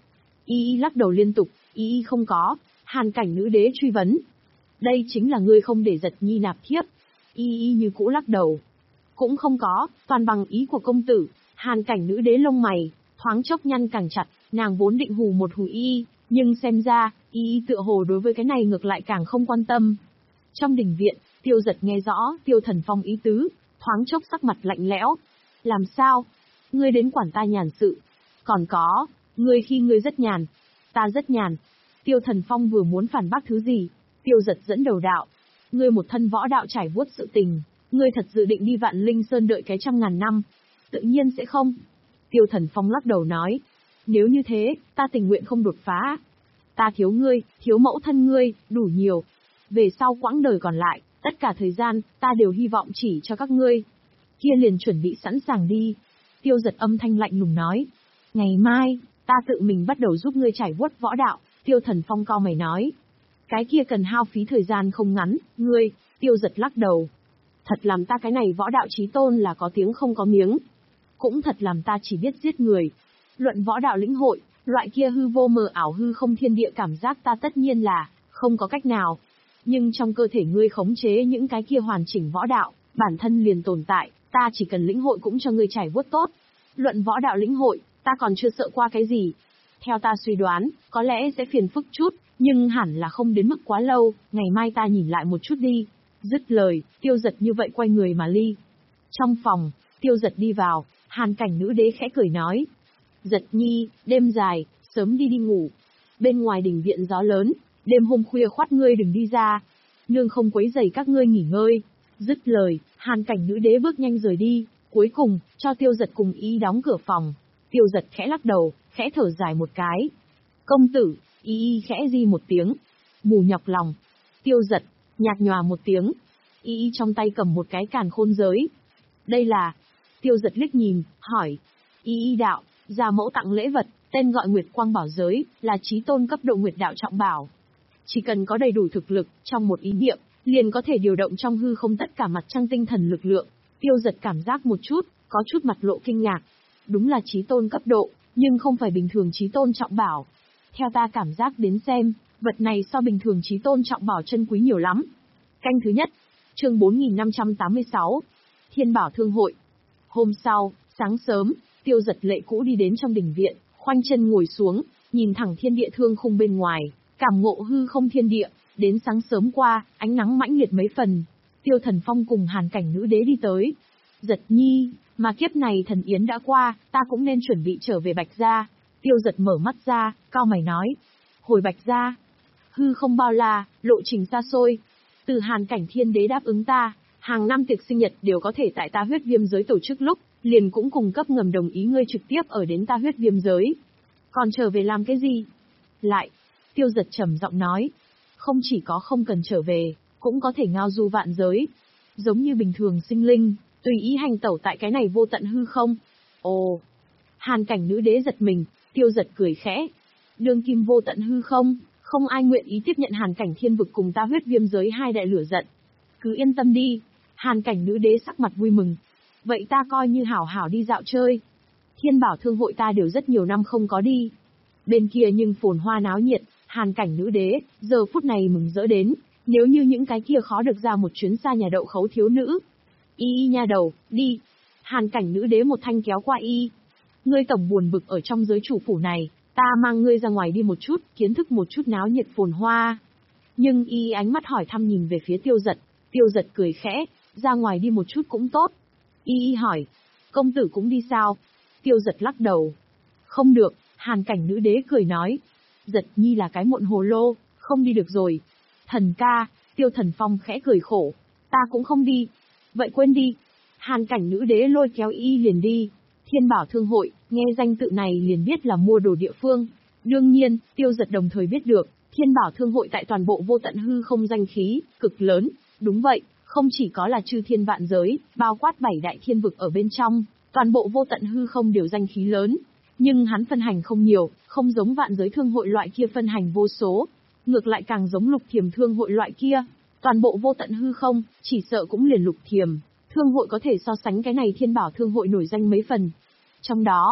Y Y lắc đầu liên tục, Y Y không có. Hàn cảnh nữ đế truy vấn. Đây chính là ngươi không để Giật Nhi nạp thiếp. Y Y như cũ lắc đầu. Cũng không có, toàn bằng ý của công tử. Hàn cảnh nữ đế lông mày, thoáng chốc nhăn càng chặt, nàng vốn định hù một hù Y, nhưng xem ra, Y tựa hồ đối với cái này ngược lại càng không quan tâm. Trong đình viện, Tiêu Giật nghe rõ Tiêu Thần Phong ý tứ, thoáng chốc sắc mặt lạnh lẽo. Làm sao? Ngươi đến quản ta nhàn sự. Còn có, ngươi khi ngươi rất nhàn, ta rất nhàn. Tiêu Thần Phong vừa muốn phản bác thứ gì, Tiêu Giật dẫn đầu đạo. Ngươi một thân võ đạo trải vuốt sự tình, ngươi thật dự định đi Vạn Linh Sơn đợi cái trăm ngàn năm? Tự nhiên sẽ không. Tiêu Thần Phong lắc đầu nói. Nếu như thế, ta tình nguyện không đột phá. Ta thiếu ngươi, thiếu mẫu thân ngươi, đủ nhiều. Về sau quãng đời còn lại, tất cả thời gian, ta đều hy vọng chỉ cho các ngươi. Kia liền chuẩn bị sẵn sàng đi. Tiêu Giật âm thanh lạnh lùng nói. Ngày mai, ta tự mình bắt đầu giúp ngươi trải vuốt võ đạo. Tiêu Thần Phong cau mày nói. Cái kia cần hao phí thời gian không ngắn, ngươi. Tiêu Giật lắc đầu. Thật làm ta cái này võ đạo chí tôn là có tiếng không có miếng. Cũng thật làm ta chỉ biết giết người. Luận võ đạo lĩnh hội, loại kia hư vô mờ ảo hư không thiên địa cảm giác ta tất nhiên là không có cách nào. Nhưng trong cơ thể ngươi khống chế những cái kia hoàn chỉnh võ đạo, bản thân liền tồn tại, ta chỉ cần lĩnh hội cũng cho ngươi trải vuốt tốt. Luận võ đạo lĩnh hội, ta còn chưa sợ qua cái gì. Theo ta suy đoán, có lẽ sẽ phiền phức chút, nhưng hẳn là không đến mức quá lâu, ngày mai ta nhìn lại một chút đi. Dứt lời, Tiêu Giật như vậy quay người mà ly. Trong phòng, Tiêu Giật đi vào, Hàn cảnh nữ đế khẽ cười nói. Giật Nhi, đêm dài, sớm đi đi ngủ. Bên ngoài đình viện gió lớn, đêm hôm khuya khoắt ngươi đừng đi ra. Nương không quấy rầy các ngươi nghỉ ngơi. Dứt lời, Hàn cảnh nữ đế bước nhanh rời đi, cuối cùng, cho Tiêu Giật cùng Y đóng cửa phòng. Tiêu Giật khẽ lắc đầu, khẽ thở dài một cái. Công tử, Y Y khẽ di một tiếng. Mù nhọc lòng. Tiêu Giật, nhạt nhòa một tiếng. Y Y trong tay cầm một cái càn khôn giới. Đây là... Tiêu Giật liếc nhìn, hỏi. Y Y đạo, gia mẫu tặng lễ vật, tên gọi Nguyệt Quang Bảo Giới, là chí tôn cấp độ Nguyệt đạo trọng bảo. Chỉ cần có đầy đủ thực lực, trong một ý niệm, liền có thể điều động trong hư không tất cả mặt trăng tinh thần lực lượng. Tiêu Giật cảm giác một chút, có chút mặt lộ kinh ngạc. Đúng là chí tôn cấp độ, nhưng không phải bình thường chí tôn trọng bảo. Theo ta cảm giác đến xem, vật này so bình thường chí tôn trọng bảo chân quý nhiều lắm. Canh thứ nhất, chương bốn nghìn năm trăm tám mươi sáu, Thiên Bảo Thương Hội. Hôm sau, sáng sớm, Tiêu Giật lệ cũ đi đến trong đình viện, khoanh chân ngồi xuống, nhìn thẳng thiên địa thương khung bên ngoài, cảm ngộ hư không thiên địa. Đến sáng sớm qua, ánh nắng mãnh liệt mấy phần. Tiêu Thần Phong cùng Hàn cảnh nữ đế đi tới. Giật Nhi, mà kiếp này thần yến đã qua, ta cũng nên chuẩn bị trở về Bạch Gia. Tiêu Giật mở mắt ra, cau mày nói. Hồi Bạch Gia, hư không bao la, lộ trình xa xôi. Từ Hàn cảnh thiên đế đáp ứng ta, hàng năm tiệc sinh nhật đều có thể tại ta huyết viêm giới tổ chức lúc, liền cũng cùng cấp ngầm đồng ý ngươi trực tiếp ở đến ta huyết viêm giới. Còn trở về làm cái gì? Lại, Tiêu Giật trầm giọng nói. Không chỉ có không cần trở về, cũng có thể ngao du vạn giới. Giống như bình thường sinh linh, tùy ý hành tẩu tại cái này vô tận hư không. Ồ! Hàn cảnh nữ đế giật mình, Tiêu Giật cười khẽ. Đương kim vô tận hư không, không ai nguyện ý tiếp nhận hàn cảnh thiên vực cùng ta huyết viêm giới hai đại lửa giận. Cứ yên tâm đi. Hàn cảnh nữ đế sắc mặt vui mừng. Vậy ta coi như hảo hảo đi dạo chơi. Thiên Bảo Thương Hội ta đều rất nhiều năm không có đi. Bên kia nhưng phồn hoa náo nhiệt. Hàn cảnh nữ đế, giờ phút này mừng rỡ đến, nếu như những cái kia khó được ra một chuyến xa nhà đậu khấu thiếu nữ. Y Y nha đầu, đi. Hàn cảnh nữ đế một thanh kéo qua Y. Ngươi tổng buồn bực ở trong giới chủ phủ này, ta mang ngươi ra ngoài đi một chút, kiến thức một chút náo nhiệt phồn hoa. Nhưng Y ánh mắt hỏi thăm nhìn về phía Tiêu Giật, Tiêu Giật cười khẽ, ra ngoài đi một chút cũng tốt. Y Y hỏi, công tử cũng đi sao? Tiêu Giật lắc đầu. Không được, Hàn cảnh nữ đế cười nói. Giật Nhi là cái muộn hồ lô, không đi được rồi. Thần ca, Tiêu Thần Phong khẽ cười khổ. Ta cũng không đi. Vậy quên đi. Hàn cảnh nữ đế lôi kéo Y liền đi. Thiên Bảo Thương Hội, nghe danh tự này liền biết là mua đồ địa phương. Đương nhiên, Tiêu Giật đồng thời biết được, Thiên Bảo Thương Hội tại toàn bộ vô tận hư không danh khí, cực lớn. Đúng vậy, không chỉ có là chư thiên vạn giới, bao quát bảy đại thiên vực ở bên trong, toàn bộ vô tận hư không đều danh khí lớn. Nhưng hắn phân hành không nhiều, không giống vạn giới thương hội loại kia phân hành vô số. Ngược lại càng giống lục thiềm thương hội loại kia. Toàn bộ vô tận hư không, chỉ sợ cũng liền lục thiềm. Thương hội có thể so sánh cái này Thiên Bảo Thương Hội nổi danh mấy phần. Trong đó,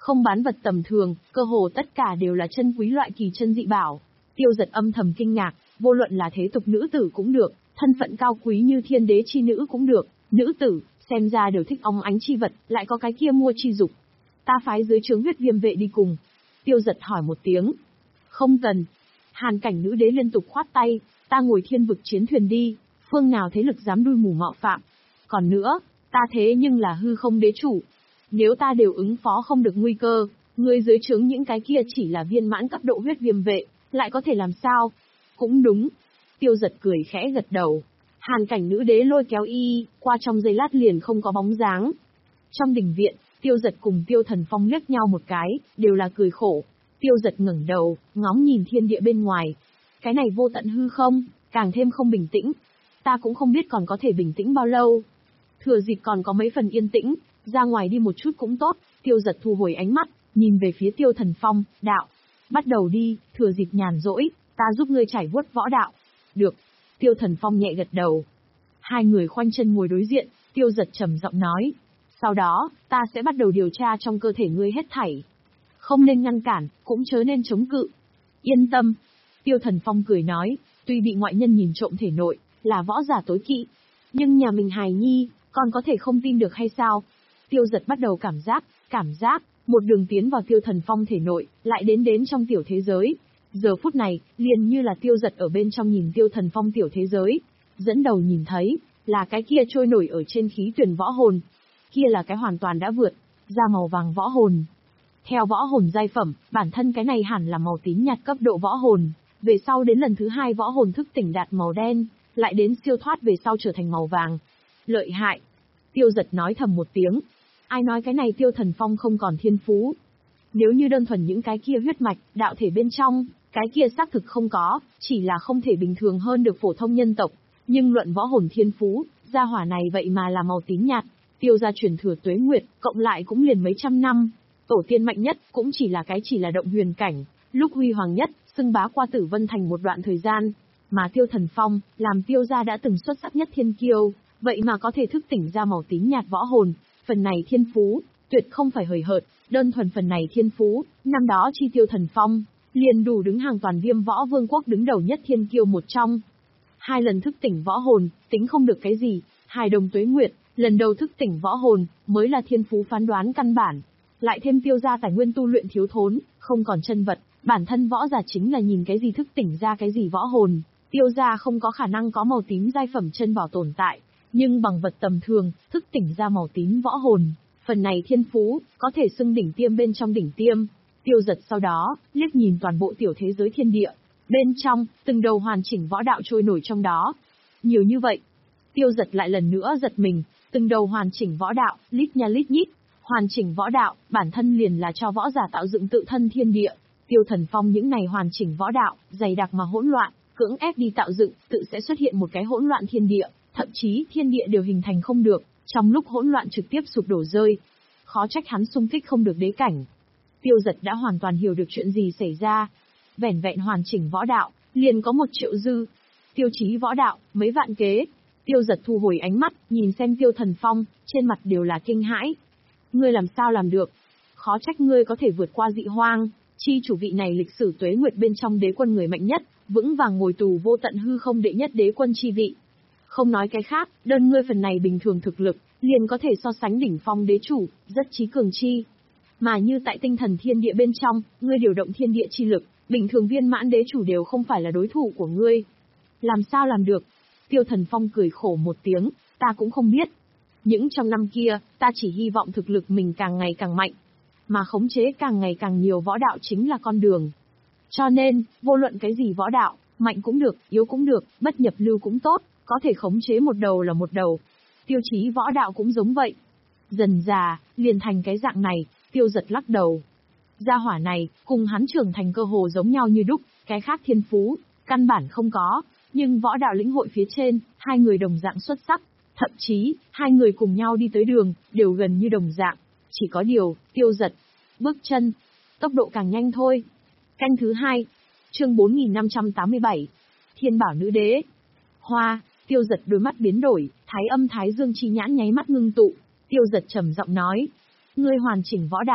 không bán vật tầm thường, cơ hồ tất cả đều là chân quý loại kỳ chân dị bảo. Tiêu Dật âm thầm kinh ngạc, vô luận là thế tục nữ tử cũng được, thân phận cao quý như thiên đế chi nữ cũng được, nữ tử, xem ra đều thích óng ánh chi vật, lại có cái kia mua chi dục. Ta phái dưới trướng huyết viêm vệ đi cùng. Tiêu Dật hỏi một tiếng. Không cần. Hàn cảnh nữ đế liên tục khoát tay, ta ngồi thiên vực chiến thuyền đi, phương nào thế lực dám đuôi mù mạo phạm. Còn nữa, ta thế nhưng là hư không đế chủ. Nếu ta đều ứng phó không được nguy cơ, người dưới trướng những cái kia chỉ là viên mãn cấp độ huyết viêm vệ, lại có thể làm sao? Cũng đúng. Tiêu Dật cười khẽ gật đầu. Hàn cảnh nữ đế lôi kéo y, qua trong giây lát liền không có bóng dáng. Trong đình viện, Tiêu Dật cùng Tiêu Thần Phong liếc nhau một cái, đều là cười khổ. Tiêu Dật ngẩng đầu, ngóng nhìn thiên địa bên ngoài. Cái này vô tận hư không, càng thêm không bình tĩnh. Ta cũng không biết còn có thể bình tĩnh bao lâu. Thừa dịp còn có mấy phần yên tĩnh, ra ngoài đi một chút cũng tốt. Tiêu Dật thu hồi ánh mắt, nhìn về phía Tiêu Thần Phong, đạo. Bắt đầu đi, thừa dịp nhàn rỗi, ta giúp ngươi trải vuốt võ đạo. Được. Tiêu Thần Phong nhẹ gật đầu. Hai người khoanh chân ngồi đối diện, Tiêu Dật trầm giọng nói. Sau đó, ta sẽ bắt đầu điều tra trong cơ thể ngươi hết thảy. Không nên ngăn cản, cũng chớ nên chống cự. Yên tâm. Tiêu Thần Phong cười nói, tuy bị ngoại nhân nhìn trộm thể nội, là võ giả tối kỵ. Nhưng nhà mình hài nhi, còn có thể không tin được hay sao? Tiêu Dật bắt đầu cảm giác, cảm giác, một đường tiến vào Tiêu Thần Phong thể nội, lại đến đến trong tiểu thế giới. Giờ phút này, liền như là Tiêu Dật ở bên trong nhìn Tiêu Thần Phong tiểu thế giới. Dẫn đầu nhìn thấy, là cái kia trôi nổi ở trên khí tuyển võ hồn. Kia là cái hoàn toàn đã vượt, ra màu vàng võ hồn. Theo võ hồn giai phẩm, bản thân cái này hẳn là màu tím nhạt cấp độ võ hồn. Về sau đến lần thứ hai võ hồn thức tỉnh đạt màu đen, lại đến siêu thoát về sau trở thành màu vàng. Lợi hại. Tiêu Dật nói thầm một tiếng. Ai nói cái này Tiêu Thần Phong không còn thiên phú? Nếu như đơn thuần những cái kia huyết mạch, đạo thể bên trong, cái kia xác thực không có, chỉ là không thể bình thường hơn được phổ thông nhân tộc. Nhưng luận võ hồn thiên phú, gia hỏa này vậy mà là màu tím nhạt. Tiêu gia truyền thừa tuế nguyệt, cộng lại cũng liền mấy trăm năm. Tổ tiên mạnh nhất, cũng chỉ là cái chỉ là động huyền cảnh. Lúc huy hoàng nhất, xưng bá qua Tử Vân Thành một đoạn thời gian. Mà Tiêu Thần Phong, làm Tiêu gia đã từng xuất sắc nhất thiên kiêu, vậy mà có thể thức tỉnh ra màu tím nhạt võ hồn. Phần này thiên phú, tuyệt không phải hời hợt, đơn thuần phần này thiên phú, năm đó chi Tiêu Thần Phong, liền đủ đứng hàng toàn Viêm Võ Vương quốc đứng đầu nhất thiên kiêu một trong. Hai lần thức tỉnh võ hồn, tính không được cái gì, hài đồng tuế nguyệt, lần đầu thức tỉnh võ hồn, mới là thiên phú phán đoán căn bản. Lại thêm Tiêu gia tài nguyên tu luyện thiếu thốn, không còn chân vật, bản thân võ giả chính là nhìn cái gì thức tỉnh ra cái gì võ hồn. Tiêu gia không có khả năng có màu tím giai phẩm chân bảo tồn tại, nhưng bằng vật tầm thường, thức tỉnh ra màu tím võ hồn. Phần này thiên phú, có thể xưng đỉnh tiêm bên trong đỉnh tiêm. Tiêu Dật sau đó, liếc nhìn toàn bộ tiểu thế giới thiên địa. Bên trong, từng đầu hoàn chỉnh võ đạo trôi nổi trong đó. Nhiều như vậy. Tiêu Dật lại lần nữa giật mình, từng đầu hoàn chỉnh võ đạo, lít nha lít nhít. Hoàn chỉnh võ đạo, bản thân liền là cho võ giả tạo dựng tự thân thiên địa. Tiêu Thần Phong những này hoàn chỉnh võ đạo, dày đặc mà hỗn loạn, cưỡng ép đi tạo dựng, tự sẽ xuất hiện một cái hỗn loạn thiên địa, thậm chí thiên địa đều hình thành không được, trong lúc hỗn loạn trực tiếp sụp đổ rơi. Khó trách hắn xung kích không được đế cảnh. Tiêu Dật đã hoàn toàn hiểu được chuyện gì xảy ra. Vẻn vẹn hoàn chỉnh võ đạo, liền có một triệu dư. Tiêu chí võ đạo, mấy vạn kế. Tiêu Dật thu hồi ánh mắt, nhìn xem Tiêu Thần Phong, trên mặt đều là kinh hãi. Ngươi làm sao làm được? Khó trách ngươi có thể vượt qua dị hoang, chi chủ vị này lịch sử tuế nguyệt bên trong đế quân người mạnh nhất, vững vàng ngồi tù vô tận hư không đệ nhất đế quân chi vị. Không nói cái khác, đơn ngươi phần này bình thường thực lực, liền có thể so sánh đỉnh phong đế chủ, rất trí cường chi. Mà như tại tinh thần thiên địa bên trong, ngươi điều động thiên địa chi lực, bình thường viên mãn đế chủ đều không phải là đối thủ của ngươi. Làm sao làm được? Tiêu Thần Phong cười khổ một tiếng, ta cũng không biết. Những trong năm kia, ta chỉ hy vọng thực lực mình càng ngày càng mạnh. Mà khống chế càng ngày càng nhiều võ đạo chính là con đường. Cho nên, vô luận cái gì võ đạo, mạnh cũng được, yếu cũng được, bất nhập lưu cũng tốt, có thể khống chế một đầu là một đầu. Tiêu chí võ đạo cũng giống vậy. Dần già, liền thành cái dạng này, Tiêu Dật lắc đầu. Gia hỏa này, cùng hắn trưởng thành cơ hồ giống nhau như đúc, cái khác thiên phú, căn bản không có, nhưng võ đạo lĩnh hội phía trên, hai người đồng dạng xuất sắc. Thậm chí, hai người cùng nhau đi tới đường, đều gần như đồng dạng. Chỉ có điều, Tiêu Dật, bước chân, tốc độ càng nhanh thôi. Canh thứ hai, chương bốn nghìn năm trăm tám mươi bảy, Thiên Bảo Nữ Đế. Hoa, Tiêu Dật đôi mắt biến đổi, thái âm thái dương chi nhãn nháy mắt ngưng tụ. Tiêu Dật trầm giọng nói, ngươi hoàn chỉnh võ đạo,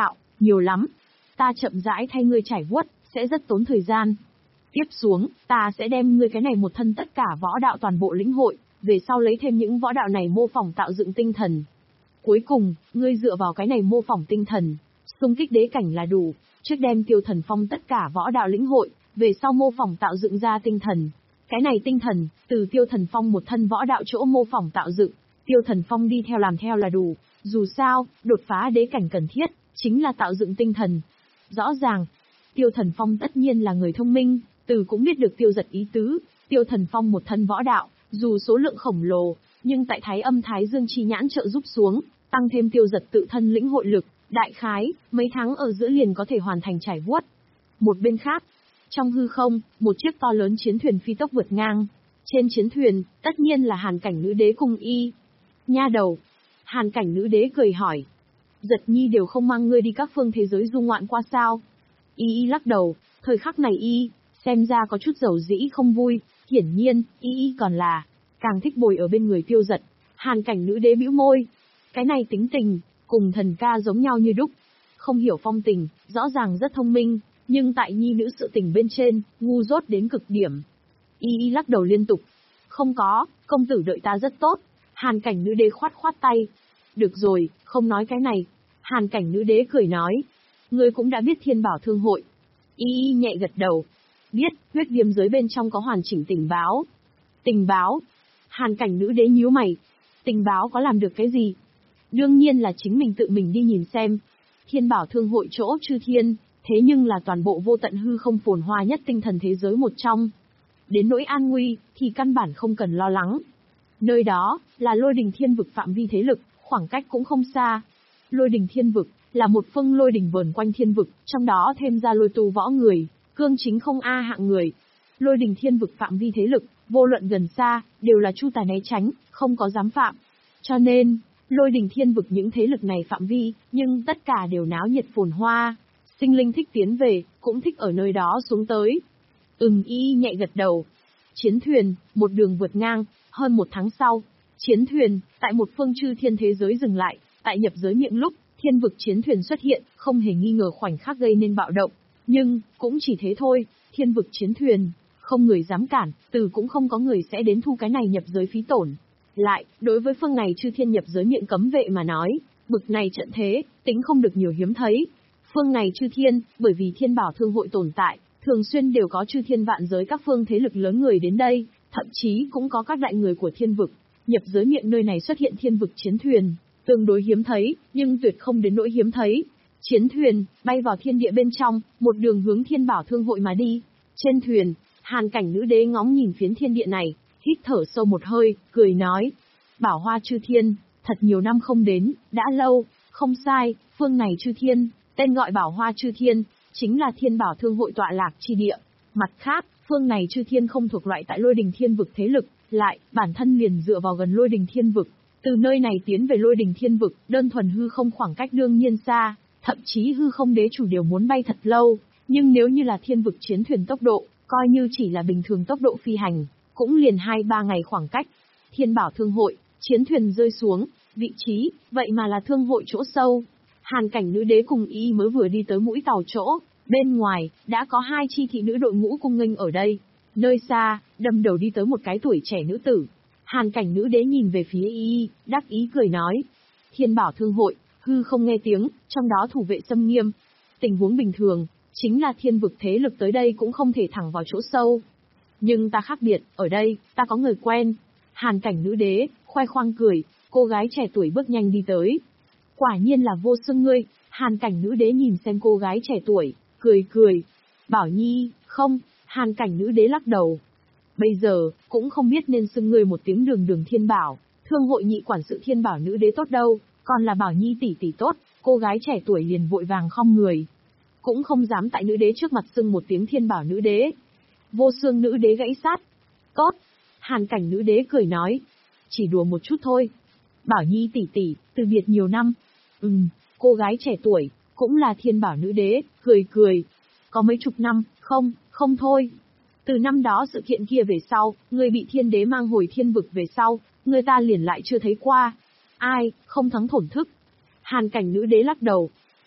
Nhiều lắm. Ta chậm rãi thay ngươi trải vuốt, sẽ rất tốn thời gian. Tiếp xuống, ta sẽ đem ngươi cái này một thân tất cả võ đạo toàn bộ lĩnh hội, về sau lấy thêm những võ đạo này mô phỏng tạo dựng tinh thần. Cuối cùng, ngươi dựa vào cái này mô phỏng tinh thần, xung kích đế cảnh là đủ, trước đem Tiêu Thần Phong tất cả võ đạo lĩnh hội, về sau mô phỏng tạo dựng ra tinh thần. Cái này tinh thần, từ Tiêu Thần Phong một thân võ đạo chỗ mô phỏng tạo dựng, Tiêu Thần Phong đi theo làm theo là đủ, dù sao, đột phá đế cảnh cần thiết, chính là tạo dựng tinh thần. Rõ ràng, Tiêu Thần Phong tất nhiên là người thông minh, từ cũng biết được Tiêu Giật ý tứ, Tiêu Thần Phong một thân võ đạo, dù số lượng khổng lồ, nhưng tại Thái Âm Thái Dương chi nhãn trợ giúp xuống, tăng thêm Tiêu Giật tự thân lĩnh hội lực, đại khái, mấy tháng ở giữa liền có thể hoàn thành trải vuốt. Một bên khác, trong hư không, một chiếc to lớn chiến thuyền phi tốc vượt ngang. Trên chiến thuyền, tất nhiên là Hàn Cảnh Nữ Đế cùng y. Nha đầu. Hàn Cảnh Nữ Đế cười hỏi. Giật Nhi đều không mang ngươi đi các phương thế giới du ngoạn qua sao? Y y lắc đầu, thời khắc này y, xem ra có chút dầu dĩ không vui, hiển nhiên, y y còn là, càng thích bồi ở bên người Tiêu Giật. Hàn Cảnh Nữ Đế bĩu môi. Cái này tính tình, cùng thần ca giống nhau như đúc. Không hiểu phong tình, rõ ràng rất thông minh, nhưng tại nhi nữ sự tình bên trên, ngu dốt đến cực điểm. Y y lắc đầu liên tục. Không có, công tử đợi ta rất tốt. Hàn Cảnh Nữ Đế khoát khoát tay. Được rồi, không nói cái này. Hàn Cảnh Nữ Đế cười nói. Ngươi cũng đã biết Thiên Bảo Thương Hội. Y y nhẹ gật đầu. Biết, huyết viêm giới bên trong có hoàn chỉnh tình báo. Tình báo? Hàn Cảnh Nữ Đế nhíu mày. Tình báo có làm được cái gì? Đương nhiên là chính mình tự mình đi nhìn xem. Thiên Bảo Thương Hội chỗ chư thiên, thế nhưng là toàn bộ vô tận hư không phồn hoa nhất tinh thần thế giới một trong. Đến nỗi an nguy, thì căn bản không cần lo lắng. Nơi đó, là Lôi Đình Thiên Vực phạm vi thế lực, khoảng cách cũng không xa. Lôi Đình Thiên Vực, là một phương lôi đình vờn quanh thiên vực, trong đó thêm ra lôi tu võ người, cương chính không A hạng người. Lôi Đình Thiên Vực phạm vi thế lực, vô luận gần xa, đều là chu tài né tránh, không có dám phạm. Cho nên, Lôi Đình Thiên Vực những thế lực này phạm vi, nhưng tất cả đều náo nhiệt phồn hoa. Sinh linh thích tiến về, cũng thích ở nơi đó xuống tới. Ừm y nhẹ gật đầu. Chiến thuyền, một đường vượt ngang, hơn một tháng sau. Chiến thuyền, tại một phương chư thiên thế giới dừng lại, tại nhập giới miệng lúc, thiên vực chiến thuyền xuất hiện, không hề nghi ngờ khoảnh khắc gây nên bạo động. Nhưng, cũng chỉ thế thôi, thiên vực chiến thuyền, không người dám cản, từ cũng không có người sẽ đến thu cái này nhập giới phí tổn. Lại, đối với phương này chư thiên nhập giới miệng cấm vệ mà nói, bực này trận thế, tính không được nhiều hiếm thấy. Phương này chư thiên, bởi vì Thiên Bảo Thương Hội tồn tại, thường xuyên đều có chư thiên vạn giới các phương thế lực lớn người đến đây, thậm chí cũng có các đại người của thiên vực. Nhập giới miệng nơi này xuất hiện thiên vực chiến thuyền, tương đối hiếm thấy, nhưng tuyệt không đến nỗi hiếm thấy. Chiến thuyền, bay vào thiên địa bên trong, một đường hướng Thiên Bảo Thương Hội mà đi. Trên thuyền, Hàn Cảnh Nữ Đế ngóng nhìn phiến thiên địa này, hít thở sâu một hơi, cười nói. Bảo Hoa chư thiên, thật nhiều năm không đến, đã lâu, không sai, phương này chư thiên. Tên gọi Bảo Hoa chư thiên, chính là Thiên Bảo Thương Hội tọa lạc chi địa. Mặt khác, phương này chư thiên không thuộc loại tại Lôi Đình Thiên Vực thế lực, lại, bản thân liền dựa vào gần Lôi Đình Thiên Vực. Từ nơi này tiến về Lôi Đình Thiên Vực, đơn thuần hư không khoảng cách đương nhiên xa, thậm chí hư không đế chủ đều muốn bay thật lâu. Nhưng nếu như là thiên vực chiến thuyền tốc độ, coi như chỉ là bình thường tốc độ phi hành, cũng liền hai ba ngày khoảng cách. Thiên Bảo Thương Hội, chiến thuyền rơi xuống, vị trí, vậy mà là thương hội chỗ sâu. Hàn Cảnh Nữ Đế cùng y mới vừa đi tới mũi tàu chỗ, bên ngoài, đã có hai chi thị nữ đội ngũ cung nghênh ở đây. Nơi xa, đâm đầu đi tới một cái tuổi trẻ nữ tử. Hàn Cảnh Nữ Đế nhìn về phía y, đắc ý cười nói. Thiên Bảo Thương Hội, hư không nghe tiếng, trong đó thủ vệ xâm nghiêm. Tình huống bình thường, chính là thiên vực thế lực tới đây cũng không thể thẳng vào chỗ sâu. Nhưng ta khác biệt, ở đây, ta có người quen. Hàn Cảnh Nữ Đế, khoe khoang cười, cô gái trẻ tuổi bước nhanh đi tới. Quả nhiên là Vô Xương ngươi. Hàn Cảnh Nữ Đế nhìn xem cô gái trẻ tuổi, cười cười. Bảo Nhi, không, Hàn Cảnh Nữ Đế lắc đầu. Bây giờ, cũng không biết nên xưng ngươi một tiếng Đường Đường Thiên Bảo, Thương Hội nhị quản sự Thiên Bảo Nữ Đế tốt đâu, còn là Bảo Nhi tỷ tỷ tốt. Cô gái trẻ tuổi liền vội vàng khom người, cũng không dám tại nữ đế trước mặt xưng một tiếng Thiên Bảo Nữ Đế. Vô Xương Nữ Đế gãy sát. Tốt. Hàn Cảnh Nữ Đế cười nói. Chỉ đùa một chút thôi. Bảo Nhi tỷ tỷ, từ biệt nhiều năm. Ừm, cô gái trẻ tuổi, cũng là Thiên Bảo Nữ Đế, cười cười. Có mấy chục năm, không, không thôi. Từ năm đó sự kiện kia về sau, người bị thiên đế mang hồi thiên vực về sau, người ta liền lại chưa thấy qua. Ai, không thắng thổn thức. Hàn Cảnh Nữ Đế lắc đầu.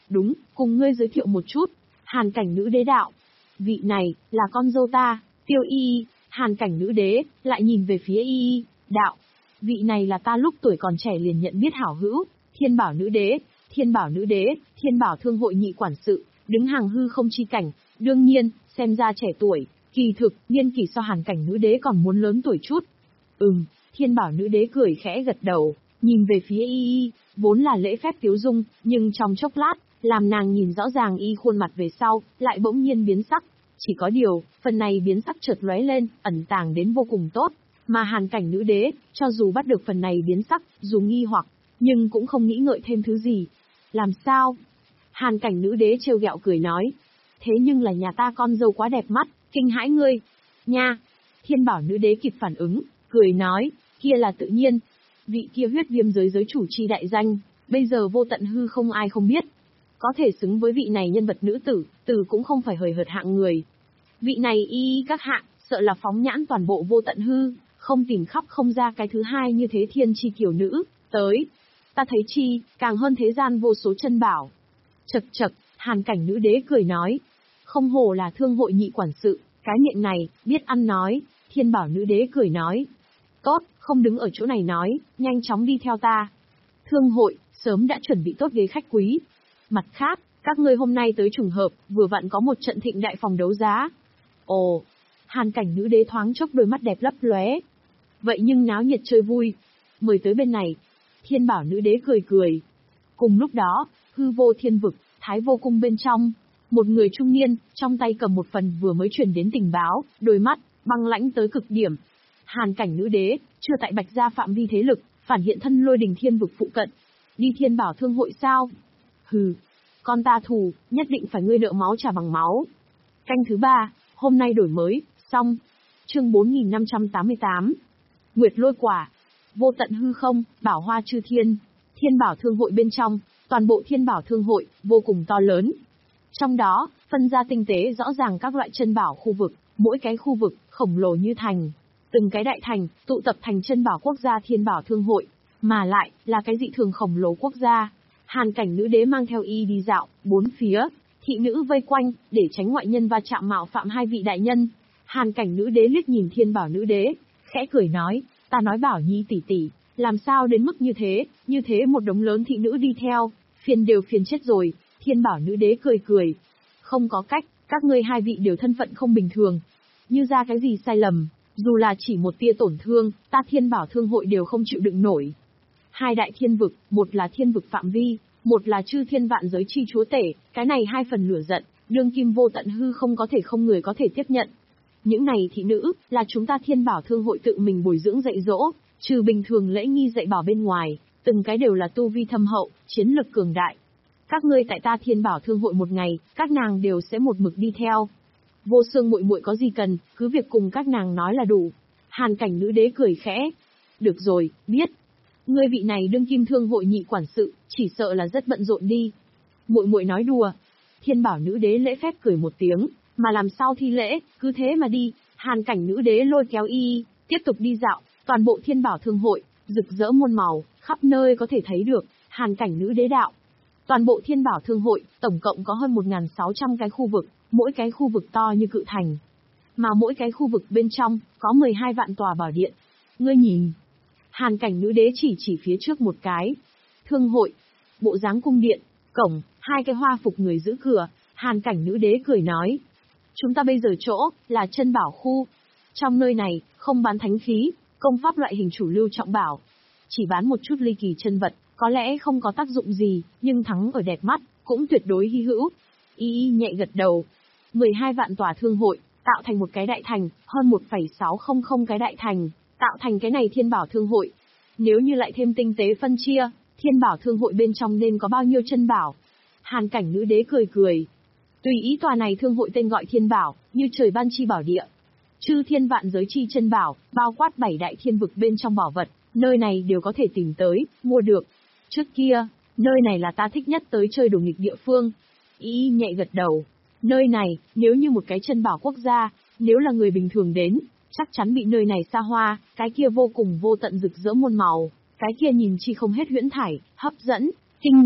Đúng, cùng ngươi giới thiệu một chút. Hàn cảnh nữ đế đạo. Vị này, là con dâu ta, Tiêu Y Y. Hàn cảnh nữ đế, lại nhìn về phía Y Y, đạo. Vị này là ta lúc tuổi còn trẻ liền nhận biết hảo hữu, Thiên Bảo nữ đế. Thiên Bảo nữ đế, Thiên Bảo thương hội nhị quản sự, đứng hàng hư không chi cảnh. Đương nhiên, xem ra trẻ tuổi, kỳ thực, niên kỷ so hàn cảnh nữ đế còn muốn lớn tuổi chút. Ừm, Thiên Bảo nữ đế cười khẽ gật đầu, nhìn về phía Y Y, vốn là lễ phép tiếu dung, nhưng trong chốc lát, làm nàng nhìn rõ ràng Y khuôn mặt về sau, lại bỗng nhiên biến sắc. Chỉ có điều, phần này biến sắc chợt lóe lên, ẩn tàng đến vô cùng tốt, mà hàn cảnh nữ đế, cho dù bắt được phần này biến sắc, dù nghi hoặc, nhưng cũng không nghĩ ngợi thêm thứ gì. Làm sao? Hàn cảnh nữ đế trêu ghẹo cười nói. Thế nhưng là nhà ta con dâu quá đẹp mắt, kinh hãi ngươi. Nha! Thiên Bảo nữ đế kịp phản ứng, cười nói, kia là tự nhiên. Vị kia huyết viêm giới giới chủ chi đại danh, bây giờ vô tận hư không ai không biết. Có thể xứng với vị này nhân vật nữ tử, tử cũng không phải hời hợt hạng người. Vị này Y Y các hạng, sợ là phóng nhãn toàn bộ vô tận hư, không tìm khắp không ra cái thứ hai như thế thiên chi kiều nữ, tới. Ta thấy chi, càng hơn thế gian vô số chân bảo. Chật chật, hàn cảnh nữ đế cười nói. Không hổ là thương hội nhị quản sự, cái miệng này, biết ăn nói. Thiên Bảo nữ đế cười nói. Tốt, không đứng ở chỗ này nói, nhanh chóng đi theo ta. Thương hội, sớm đã chuẩn bị tốt ghế khách quý. Mặt khác, các ngươi hôm nay tới trùng hợp, vừa vặn có một trận thịnh đại phòng đấu giá. Ồ, hàn cảnh nữ đế thoáng chốc đôi mắt đẹp lấp lóe. Vậy nhưng náo nhiệt chơi vui. Mời tới bên này. Thiên Bảo nữ đế cười cười. Cùng lúc đó, hư vô thiên vực, thái vô cung bên trong. Một người trung niên, trong tay cầm một phần vừa mới truyền đến tình báo, đôi mắt, băng lãnh tới cực điểm. Hàn cảnh nữ đế, chưa tại bạch gia phạm vi thế lực, phản hiện thân lôi đình thiên vực phụ cận. Đi Thiên Bảo thương hội sao? Hừ, con ta thù, nhất định phải ngươi nợ máu trả bằng máu. Canh thứ ba, hôm nay đổi mới, xong. Chương bốn nghìn năm trăm tám mươi tám. Nguyệt lôi quả. Vô tận hư không, bảo hoa chư thiên. Thiên Bảo thương hội bên trong, toàn bộ Thiên Bảo thương hội, vô cùng to lớn. Trong đó, phân ra tinh tế rõ ràng các loại chân bảo khu vực, mỗi cái khu vực, khổng lồ như thành. Từng cái đại thành, tụ tập thành chân bảo quốc gia Thiên Bảo thương hội, mà lại, là cái dị thường khổng lồ quốc gia. Hàn cảnh nữ đế mang theo Y đi dạo, bốn phía, thị nữ vây quanh, để tránh ngoại nhân va chạm mạo phạm hai vị đại nhân. Hàn cảnh nữ đế liếc nhìn Thiên Bảo nữ đế, khẽ cười nói, ta nói Bảo Nhi tỷ tỷ, làm sao đến mức như thế, như thế một đống lớn thị nữ đi theo, phiền đều phiền chết rồi. Thiên Bảo nữ đế cười cười, không có cách, các ngươi hai vị đều thân phận không bình thường. Như ra cái gì sai lầm, dù là chỉ một tia tổn thương, ta Thiên Bảo thương hội đều không chịu đựng nổi. Hai đại thiên vực, một là thiên vực phạm vi, một là chư thiên vạn giới chi chúa tể, cái này hai phần lửa giận, đương kim vô tận hư không có thể không người có thể tiếp nhận. Những này thị nữ, là chúng ta Thiên Bảo thương hội tự mình bồi dưỡng dạy dỗ, trừ bình thường lễ nghi dạy bảo bên ngoài, từng cái đều là tu vi thâm hậu, chiến lực cường đại. Các ngươi tại ta Thiên Bảo thương hội một ngày, các nàng đều sẽ một mực đi theo. Vô Xương muội muội có gì cần, cứ việc cùng các nàng nói là đủ. Hàn cảnh nữ đế cười khẽ. Được rồi, biết. Ngươi vị này đương kim thương hội nhị quản sự, chỉ sợ là rất bận rộn đi. Muội muội nói đùa. Thiên Bảo nữ đế lễ phép cười một tiếng, mà làm sao thi lễ, cứ thế mà đi. Hàn cảnh nữ đế lôi kéo Y, tiếp tục đi dạo, toàn bộ Thiên Bảo thương hội, rực rỡ muôn màu, khắp nơi có thể thấy được. Hàn cảnh nữ đế đạo. Toàn bộ Thiên Bảo thương hội, tổng cộng có hơn một nghìn sáu trăm cái khu vực, mỗi cái khu vực to như cự thành. Mà mỗi cái khu vực bên trong, có mười hai vạn tòa bảo điện. Ngươi nhìn. Hàn cảnh nữ đế chỉ chỉ phía trước một cái. Thương hội, bộ dáng cung điện, cổng, hai cái hoa phục người giữ cửa. Hàn cảnh nữ đế cười nói. Chúng ta bây giờ chỗ, là chân bảo khu. Trong nơi này, không bán thánh khí, công pháp loại hình chủ lưu trọng bảo. Chỉ bán một chút ly kỳ chân vật, có lẽ không có tác dụng gì, nhưng thắng ở đẹp mắt, cũng tuyệt đối hy hữu. Y Y nhẹ gật đầu. mười hai vạn tòa thương hội, tạo thành một cái đại thành, hơn một phẩy sáu không không cái đại thành, tạo thành cái này Thiên Bảo thương hội. Nếu như lại thêm tinh tế phân chia, Thiên Bảo thương hội bên trong nên có bao nhiêu chân bảo? Hàn cảnh nữ đế cười cười. Tùy ý tòa này thương hội tên gọi Thiên Bảo, như trời ban chi bảo địa. Chư thiên vạn giới chi chân bảo, bao quát bảy đại thiên vực bên trong bảo vật, nơi này đều có thể tìm tới, mua được. Trước kia, nơi này là ta thích nhất tới chơi đồ nghịch địa phương. Y Y nhẹ gật đầu. Nơi này, nếu như một cái chân bảo quốc gia, nếu là người bình thường đến, chắc chắn bị nơi này xa hoa, cái kia vô cùng vô tận rực rỡ muôn màu, cái kia nhìn chi không hết huyễn thải, hấp dẫn, kinh ngạc,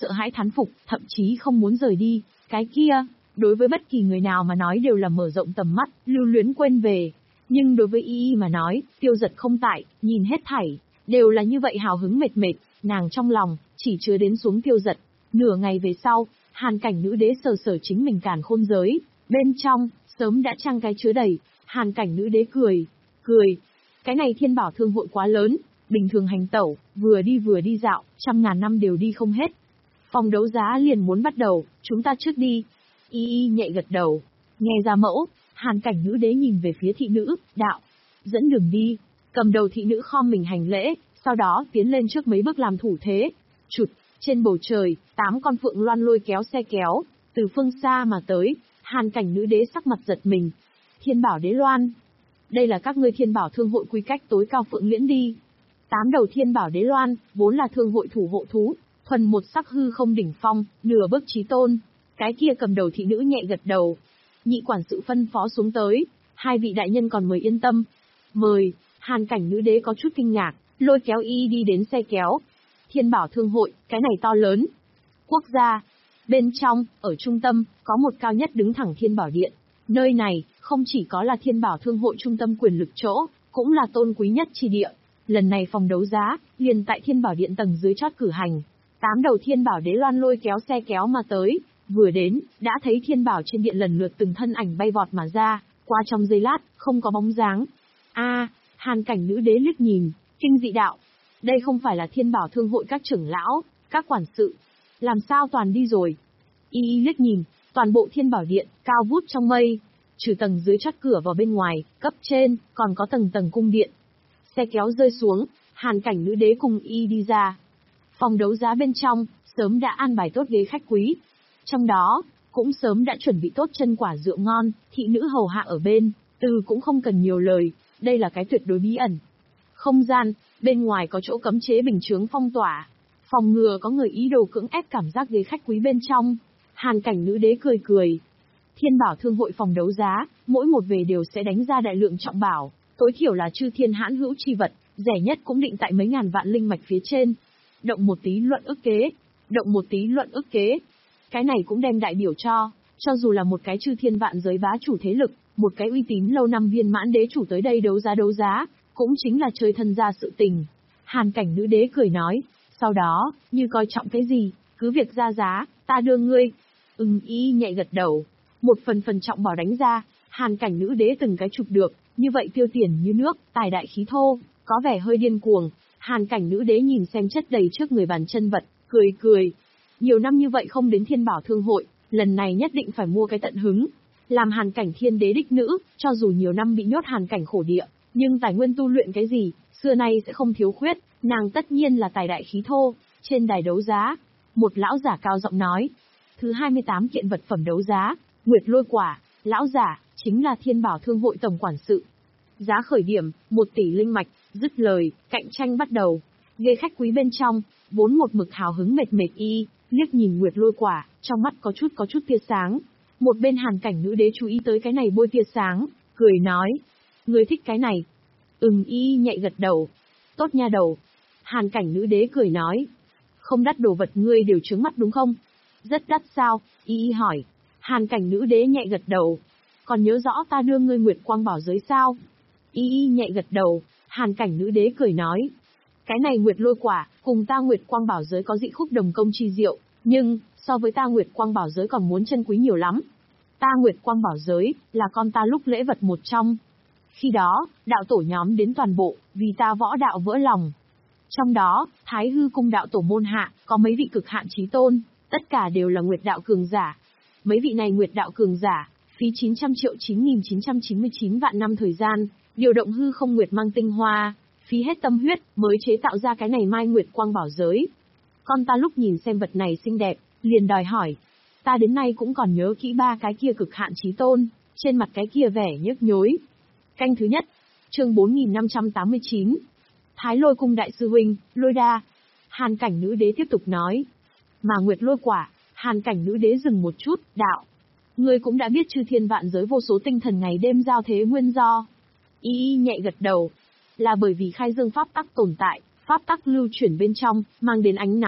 sợ hãi thán phục, thậm chí không muốn rời đi. Cái kia, đối với bất kỳ người nào mà nói đều là mở rộng tầm mắt, lưu luyến quên về. Nhưng đối với Y Y mà nói, Tiêu Giật không tại, nhìn hết thảy, đều là như vậy hào hứng mệt mệt, nàng trong lòng, chỉ chứa đến xuống Tiêu Giật. Nửa ngày về sau, Hàn Cảnh Nữ Đế sờ sờ chính mình càn khôn giới, bên trong, sớm đã trang cái chứa đầy. Hàn Cảnh Nữ Đế cười, cười. Cái này Thiên Bảo Thương hội quá lớn, bình thường hành tẩu, vừa đi vừa đi dạo, trăm ngàn năm đều đi không hết. Phòng đấu giá liền muốn bắt đầu, chúng ta trước đi. Y Y nhẹ gật đầu. Nghe ra mẫu, Hàn Cảnh Nữ Đế nhìn về phía thị nữ, đạo. Dẫn đường đi. Cầm đầu thị nữ khom mình hành lễ, sau đó tiến lên trước mấy bước làm thủ thế. Chụt, trên bầu trời, tám con phượng loan lôi kéo xe kéo, từ phương xa mà tới. Hàn Cảnh Nữ Đế sắc mặt giật mình. Thiên Bảo Đế Loan. Đây là các ngươi Thiên Bảo Thương hội quy cách tối cao phượng liễn đi. Tám đầu Thiên Bảo Đế Loan, vốn là thương hội thủ hộ thú, thuần một sắc hư không đỉnh phong, nửa bước chí tôn. Cái kia cầm đầu thị nữ nhẹ gật đầu. Nhị quản sự phân phó xuống tới, hai vị đại nhân còn mời yên tâm. Mời. Hàn Cảnh Nữ Đế có chút kinh ngạc, lôi kéo Y đi đến xe kéo. Thiên Bảo Thương hội, cái này to lớn. Quốc gia. Bên trong, ở trung tâm, có một cao nhất đứng thẳng Thiên Bảo Điện. Nơi này, không chỉ có là Thiên Bảo Thương hội trung tâm quyền lực chỗ, cũng là tôn quý nhất chi địa. Lần này phòng đấu giá, liền tại Thiên Bảo Điện tầng dưới chót cử hành. Tám đầu Thiên Bảo Đế Loan lôi kéo xe kéo mà tới, vừa đến, đã thấy Thiên Bảo trên điện lần lượt từng thân ảnh bay vọt mà ra, qua trong giây lát, không có bóng dáng. A, Hàn Cảnh Nữ Đế liếc nhìn, kinh dị đạo. Đây không phải là Thiên Bảo Thương hội các trưởng lão, các quản sự. Làm sao toàn đi rồi? Y Y liếc nhìn, toàn bộ Thiên Bảo Điện, cao vút trong mây. Trừ tầng dưới chót cửa vào bên ngoài, cấp trên, còn có tầng tầng cung điện. Xe kéo rơi xuống, Hàn Cảnh Nữ Đế cùng Y đi ra. Phòng đấu giá bên trong, sớm đã an bài tốt ghế khách quý. Trong đó, cũng sớm đã chuẩn bị tốt chân quả rượu ngon, thị nữ hầu hạ ở bên, từ cũng không cần nhiều lời, đây là cái tuyệt đối bí ẩn. Không gian, bên ngoài có chỗ cấm chế bình chướng phong tỏa, phòng ngừa có người ý đồ cưỡng ép cảm giác ghế khách quý bên trong. Hàn Cảnh Nữ Đế cười cười. Thiên Bảo Thương hội phòng đấu giá, mỗi một về đều sẽ đánh ra đại lượng trọng bảo, tối thiểu là chư thiên hãn hữu chi vật, rẻ nhất cũng định tại mấy ngàn vạn linh mạch phía trên. Động một tí luận ức kế, động một tí luận ức kế. Cái này cũng đem đại biểu cho, cho dù là một cái chư thiên vạn giới bá chủ thế lực, một cái uy tín lâu năm viên mãn đế chủ tới đây đấu giá đấu giá, cũng chính là chơi thân ra sự tình. Hàn Cảnh Nữ Đế cười nói, sau đó, như coi trọng cái gì, cứ việc ra giá, ta đưa ngươi. Ưng Y nhẹ gật đầu, một phần phần trọng bảo đánh ra, Hàn Cảnh Nữ Đế từng cái chụp được, như vậy tiêu tiền như nước, tài đại khí thô, có vẻ hơi điên cuồng. Hàn Cảnh Nữ Đế nhìn xem chất đầy trước người bàn chân vật, cười cười. Nhiều năm như vậy không đến Thiên Bảo Thương hội, lần này nhất định phải mua cái tận hứng. Làm Hàn Cảnh Thiên Đế đích nữ, cho dù nhiều năm bị nhốt Hàn Cảnh khổ địa, nhưng tài nguyên tu luyện cái gì, xưa nay sẽ không thiếu khuyết, nàng tất nhiên là tài đại khí thô. Trên đài đấu giá, một lão giả cao giọng nói, thứ hai mươi tám kiện vật phẩm đấu giá, Nguyệt Lôi Quả, lão giả, chính là Thiên Bảo Thương hội tổng quản sự. Giá khởi điểm, một tỷ linh mạch, dứt lời, cạnh tranh bắt đầu. Ghế khách quý bên trong, vốn một mực hào hứng mệt mệt Y, liếc nhìn Nguyệt Lôi Quả, trong mắt có chút có chút tia sáng. Một bên Hàn Cảnh Nữ Đế chú ý tới cái này bôi tia sáng, cười nói, ngươi thích cái này. Ừm. Y nhẹ gật đầu. Tốt nha đầu. Hàn Cảnh Nữ Đế cười nói, không đắt đồ vật ngươi đều trướng mắt đúng không? Rất đắt sao? Y Y hỏi. Hàn Cảnh Nữ Đế nhẹ gật đầu. Còn nhớ rõ ta đưa ngươi Nguyệt Quang Bảo Giới sao? Y Y nhẹ gật đầu. Hàn Cảnh Nữ Đế cười nói, cái này Nguyệt Lôi Quả, cùng ta Nguyệt Quang Bảo Giới có dị khúc đồng công chi diệu, nhưng, so với ta Nguyệt Quang Bảo Giới còn muốn chân quý nhiều lắm. Ta Nguyệt Quang Bảo Giới, là con ta lúc lễ vật một trong. Khi đó, đạo tổ nhóm đến toàn bộ, vì ta võ đạo vỡ lòng. Trong đó, Thái Hư Cung đạo tổ môn hạ, có mấy vị cực hạn chí tôn, tất cả đều là Nguyệt đạo cường giả. Mấy vị này Nguyệt đạo cường giả, phí chín trăm triệu chín nghìn chín trăm chín mươi chín vạn năm thời gian, điều động hư không Nguyệt mang tinh hoa, phí hết tâm huyết, mới chế tạo ra cái này Mai Nguyệt Quang Bảo Giới. Con ta lúc nhìn xem vật này xinh đẹp, liền đòi hỏi. Ta đến nay cũng còn nhớ kỹ ba cái kia cực hạn chí tôn, trên mặt cái kia vẻ nhức nhối. Canh thứ nhất, chương bốn nghìn năm trăm tám mươi chín. Thái Lôi Cung đại sư huynh, Lôi Đa. Hàn Cảnh Nữ Đế tiếp tục nói. Mà Nguyệt Lôi Quả, Hàn Cảnh Nữ Đế dừng một chút, đạo. Ngươi cũng đã biết chư thiên vạn giới vô số tinh thần ngày đêm giao thế nguyên do. Y Y nhẹ gật đầu. Là bởi vì khai dương pháp tắc tồn tại, pháp tắc lưu chuyển bên trong, mang đến ánh nắng,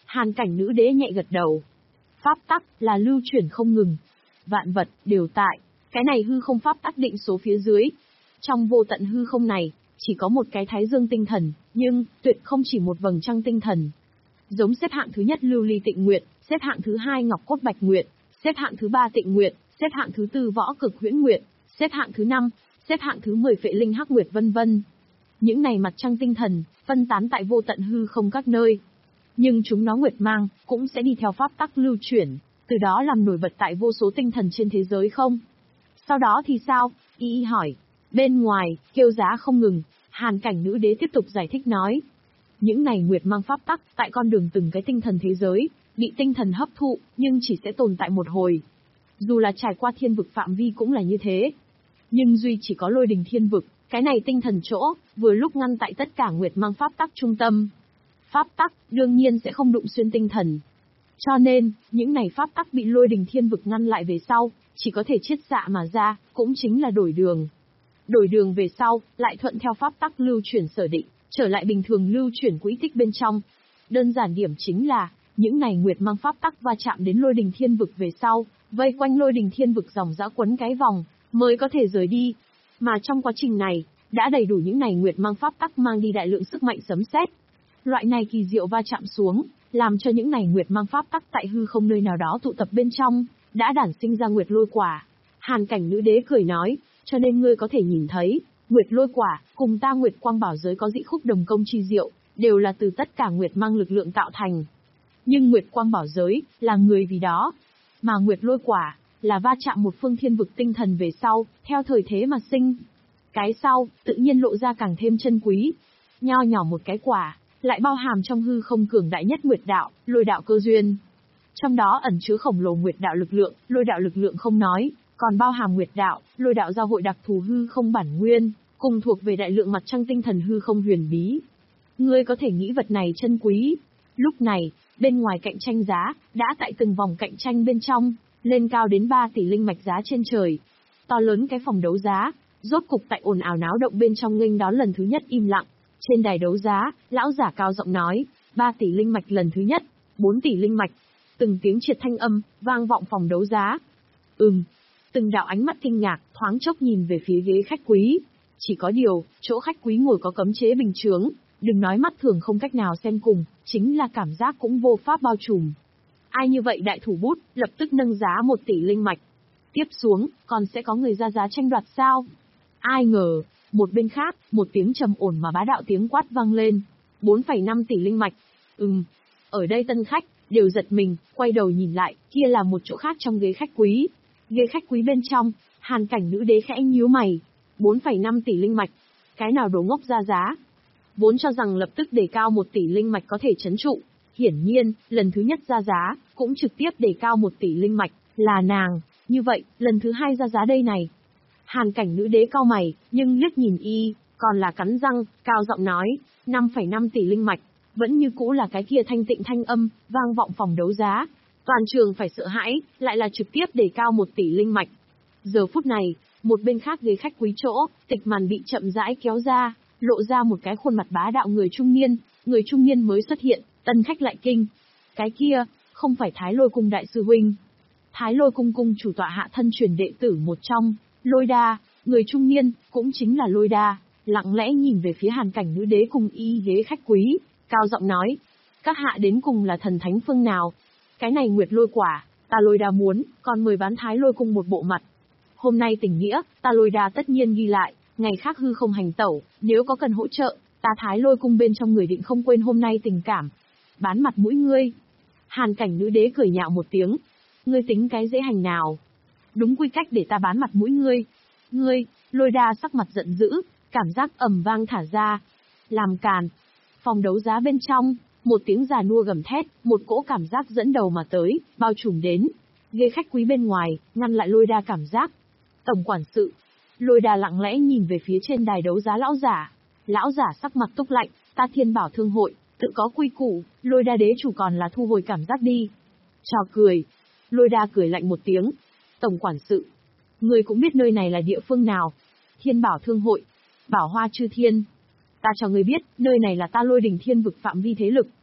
Hàn cảnh nữ đế nhẹ gật đầu. Pháp tắc là lưu chuyển không ngừng. Vạn vật đều tại. Cái này hư không pháp tắc định số phía dưới. Trong vô tận hư không này, chỉ có một cái thái dương tinh thần, nhưng tuyệt không chỉ một vầng trăng tinh thần. Giống xếp hạng thứ nhất lưu ly tịnh nguyệt, xếp hạng thứ hai ngọc cốt bạch nguyệt, xếp hạng thứ ba tịnh nguyệt, xếp hạng thứ tư võ cực huyễn nguyệt, xếp hạng thứ năm, xếp hạng thứ mười phệ linh hắc nguyệt vân vân. Những này mặt trăng tinh thần, phân tán tại vô tận hư không các nơi. Nhưng chúng nó nguyệt mang, cũng sẽ đi theo pháp tắc lưu chuyển, từ đó làm nổi bật tại vô số tinh thần trên thế giới không? Sau đó thì sao? Y Y hỏi. Bên ngoài, kêu giá không ngừng, Hàn cảnh nữ đế tiếp tục giải thích nói. Những này nguyệt mang pháp tắc, tại con đường từng cái tinh thần thế giới, bị tinh thần hấp thụ, nhưng chỉ sẽ tồn tại một hồi. Dù là trải qua thiên vực phạm vi cũng là như thế. Nhưng duy chỉ có lôi đình thiên vực, cái này tinh thần chỗ, vừa lúc ngăn tại tất cả nguyệt mang pháp tắc trung tâm. Pháp tắc, đương nhiên sẽ không đụng xuyên tinh thần. Cho nên, những này pháp tắc bị lôi đình thiên vực ngăn lại về sau, chỉ có thể chiết xạ mà ra, cũng chính là đổi đường. Đổi đường về sau, lại thuận theo pháp tắc lưu chuyển sở định, trở lại bình thường lưu chuyển quỹ tích bên trong. Đơn giản điểm chính là, những này nguyệt mang pháp tắc va chạm đến lôi đình thiên vực về sau, vây quanh lôi đình thiên vực dòng dã quấn cái vòng, mới có thể rời đi. Mà trong quá trình này, đã đầy đủ những này nguyệt mang pháp tắc mang đi đại lượng sức mạnh sấm sét. Loại này kỳ diệu va chạm xuống, làm cho những này nguyệt mang pháp tắc tại hư không nơi nào đó tụ tập bên trong, đã đản sinh ra nguyệt lôi quả. Hàn cảnh nữ đế cười nói, cho nên ngươi có thể nhìn thấy, nguyệt lôi quả, cùng ta nguyệt quang bảo giới có dị khúc đồng công chi diệu, đều là từ tất cả nguyệt mang lực lượng tạo thành. Nhưng nguyệt quang bảo giới, là người vì đó. Mà nguyệt lôi quả, là va chạm một phương thiên vực tinh thần về sau, theo thời thế mà sinh. Cái sau, tự nhiên lộ ra càng thêm chân quý. Nho nhỏ một cái quả, lại bao hàm trong hư không cường đại nhất nguyệt đạo, lôi đạo cơ duyên. Trong đó ẩn chứa khổng lồ nguyệt đạo lực lượng, lôi đạo lực lượng không nói, còn bao hàm nguyệt đạo, lôi đạo giao hội đặc thù hư không bản nguyên, cùng thuộc về đại lượng mặt trăng tinh thần hư không huyền bí. Ngươi có thể nghĩ vật này chân quý. Lúc này, bên ngoài cạnh tranh giá, đã tại từng vòng cạnh tranh bên trong, lên cao đến ba tỷ linh mạch giá trên trời. To lớn cái phòng đấu giá, rốt cục tại ồn ào náo động bên trong nghênh đón lần thứ nhất im lặng. Trên đài đấu giá, lão giả cao giọng nói, ba tỷ linh mạch lần thứ nhất, bốn tỷ linh mạch. Từng tiếng triệt thanh âm, vang vọng phòng đấu giá. Ừm. Từng đạo ánh mắt kinh ngạc, thoáng chốc nhìn về phía ghế khách quý. Chỉ có điều, chỗ khách quý ngồi có cấm chế bình chướng, đừng nói mắt thường không cách nào xem cùng, chính là cảm giác cũng vô pháp bao trùm. Ai như vậy đại thủ bút, lập tức nâng giá một tỷ linh mạch. Tiếp xuống, còn sẽ có người ra giá tranh đoạt sao? Ai ngờ, một bên khác, một tiếng trầm ổn mà bá đạo tiếng quát vang lên. bốn phẩy năm tỷ linh mạch. Ừm. Ở đây tân khách, đều giật mình, quay đầu nhìn lại, kia là một chỗ khác trong ghế khách quý. Ghế khách quý bên trong, Hàn cảnh nữ đế khẽ nhíu mày. bốn phẩy năm tỷ linh mạch. Cái nào đồ ngốc ra giá? Vốn cho rằng lập tức đề cao một tỷ linh mạch có thể trấn trụ. Hiển nhiên, lần thứ nhất ra giá, cũng trực tiếp đề cao một tỷ linh mạch, là nàng. Như vậy, lần thứ hai ra giá đây này. Hàn cảnh nữ đế cau mày, nhưng liếc nhìn y, còn là cắn răng, cao giọng nói, năm phẩy năm tỷ linh mạch. Vẫn như cũ là cái kia thanh tịnh thanh âm, vang vọng phòng đấu giá. Toàn trường phải sợ hãi, lại là trực tiếp đề cao một tỷ linh mạch. Giờ phút này, một bên khác ghế khách quý chỗ, tịch màn bị chậm rãi kéo ra, lộ ra một cái khuôn mặt bá đạo người trung niên, người trung niên mới xuất hiện, tân khách lại kinh. Cái kia, không phải Thái Lôi Cung đại sư huynh. Thái Lôi Cung cung chủ tọa hạ thân truyền đệ tử một trong, Lôi Đa, người trung niên, cũng chính là Lôi Đa, lặng lẽ nhìn về phía Hàn cảnh nữ đế cùng y ghế khách quý, cao giọng nói, các hạ đến cùng là thần thánh phương nào? Cái này nguyệt lôi quả, ta Lôi Đa muốn, còn mời bán Thái Lôi Cung một bộ mặt. Hôm nay tình nghĩa, ta Lôi Đa tất nhiên ghi lại, ngày khác hư không hành tẩu, nếu có cần hỗ trợ, ta Thái Lôi Cung bên trong người định không quên hôm nay tình cảm. Bán mặt mũi ngươi. Hàn cảnh nữ đế cười nhạo một tiếng. Ngươi tính cái dễ hành nào? Đúng quy cách để ta bán mặt mũi ngươi. Ngươi, Lôi Đa sắc mặt giận dữ, cảm giác ầm vang thả ra. Làm càn. Phòng đấu giá bên trong, một tiếng già nua gầm thét, một cỗ cảm giác dẫn đầu mà tới, bao trùm đến. Ghế khách quý bên ngoài, ngăn lại Lôi Đa cảm giác. Tổng quản sự. Lôi Đa lặng lẽ nhìn về phía trên đài đấu giá lão giả. Lão giả sắc mặt túc lạnh, ta Thiên Bảo Thương hội, tự có quy củ, Lôi Đa đế chủ còn là thu hồi cảm giác đi. Trò cười. Lôi Đa cười lạnh một tiếng. Tổng quản sự. Người cũng biết nơi này là địa phương nào. Thiên Bảo Thương hội. Bảo Hoa Chư Thiên. Ta cho người biết, nơi này là ta Lôi Đình Thiên vực phạm vi thế lực.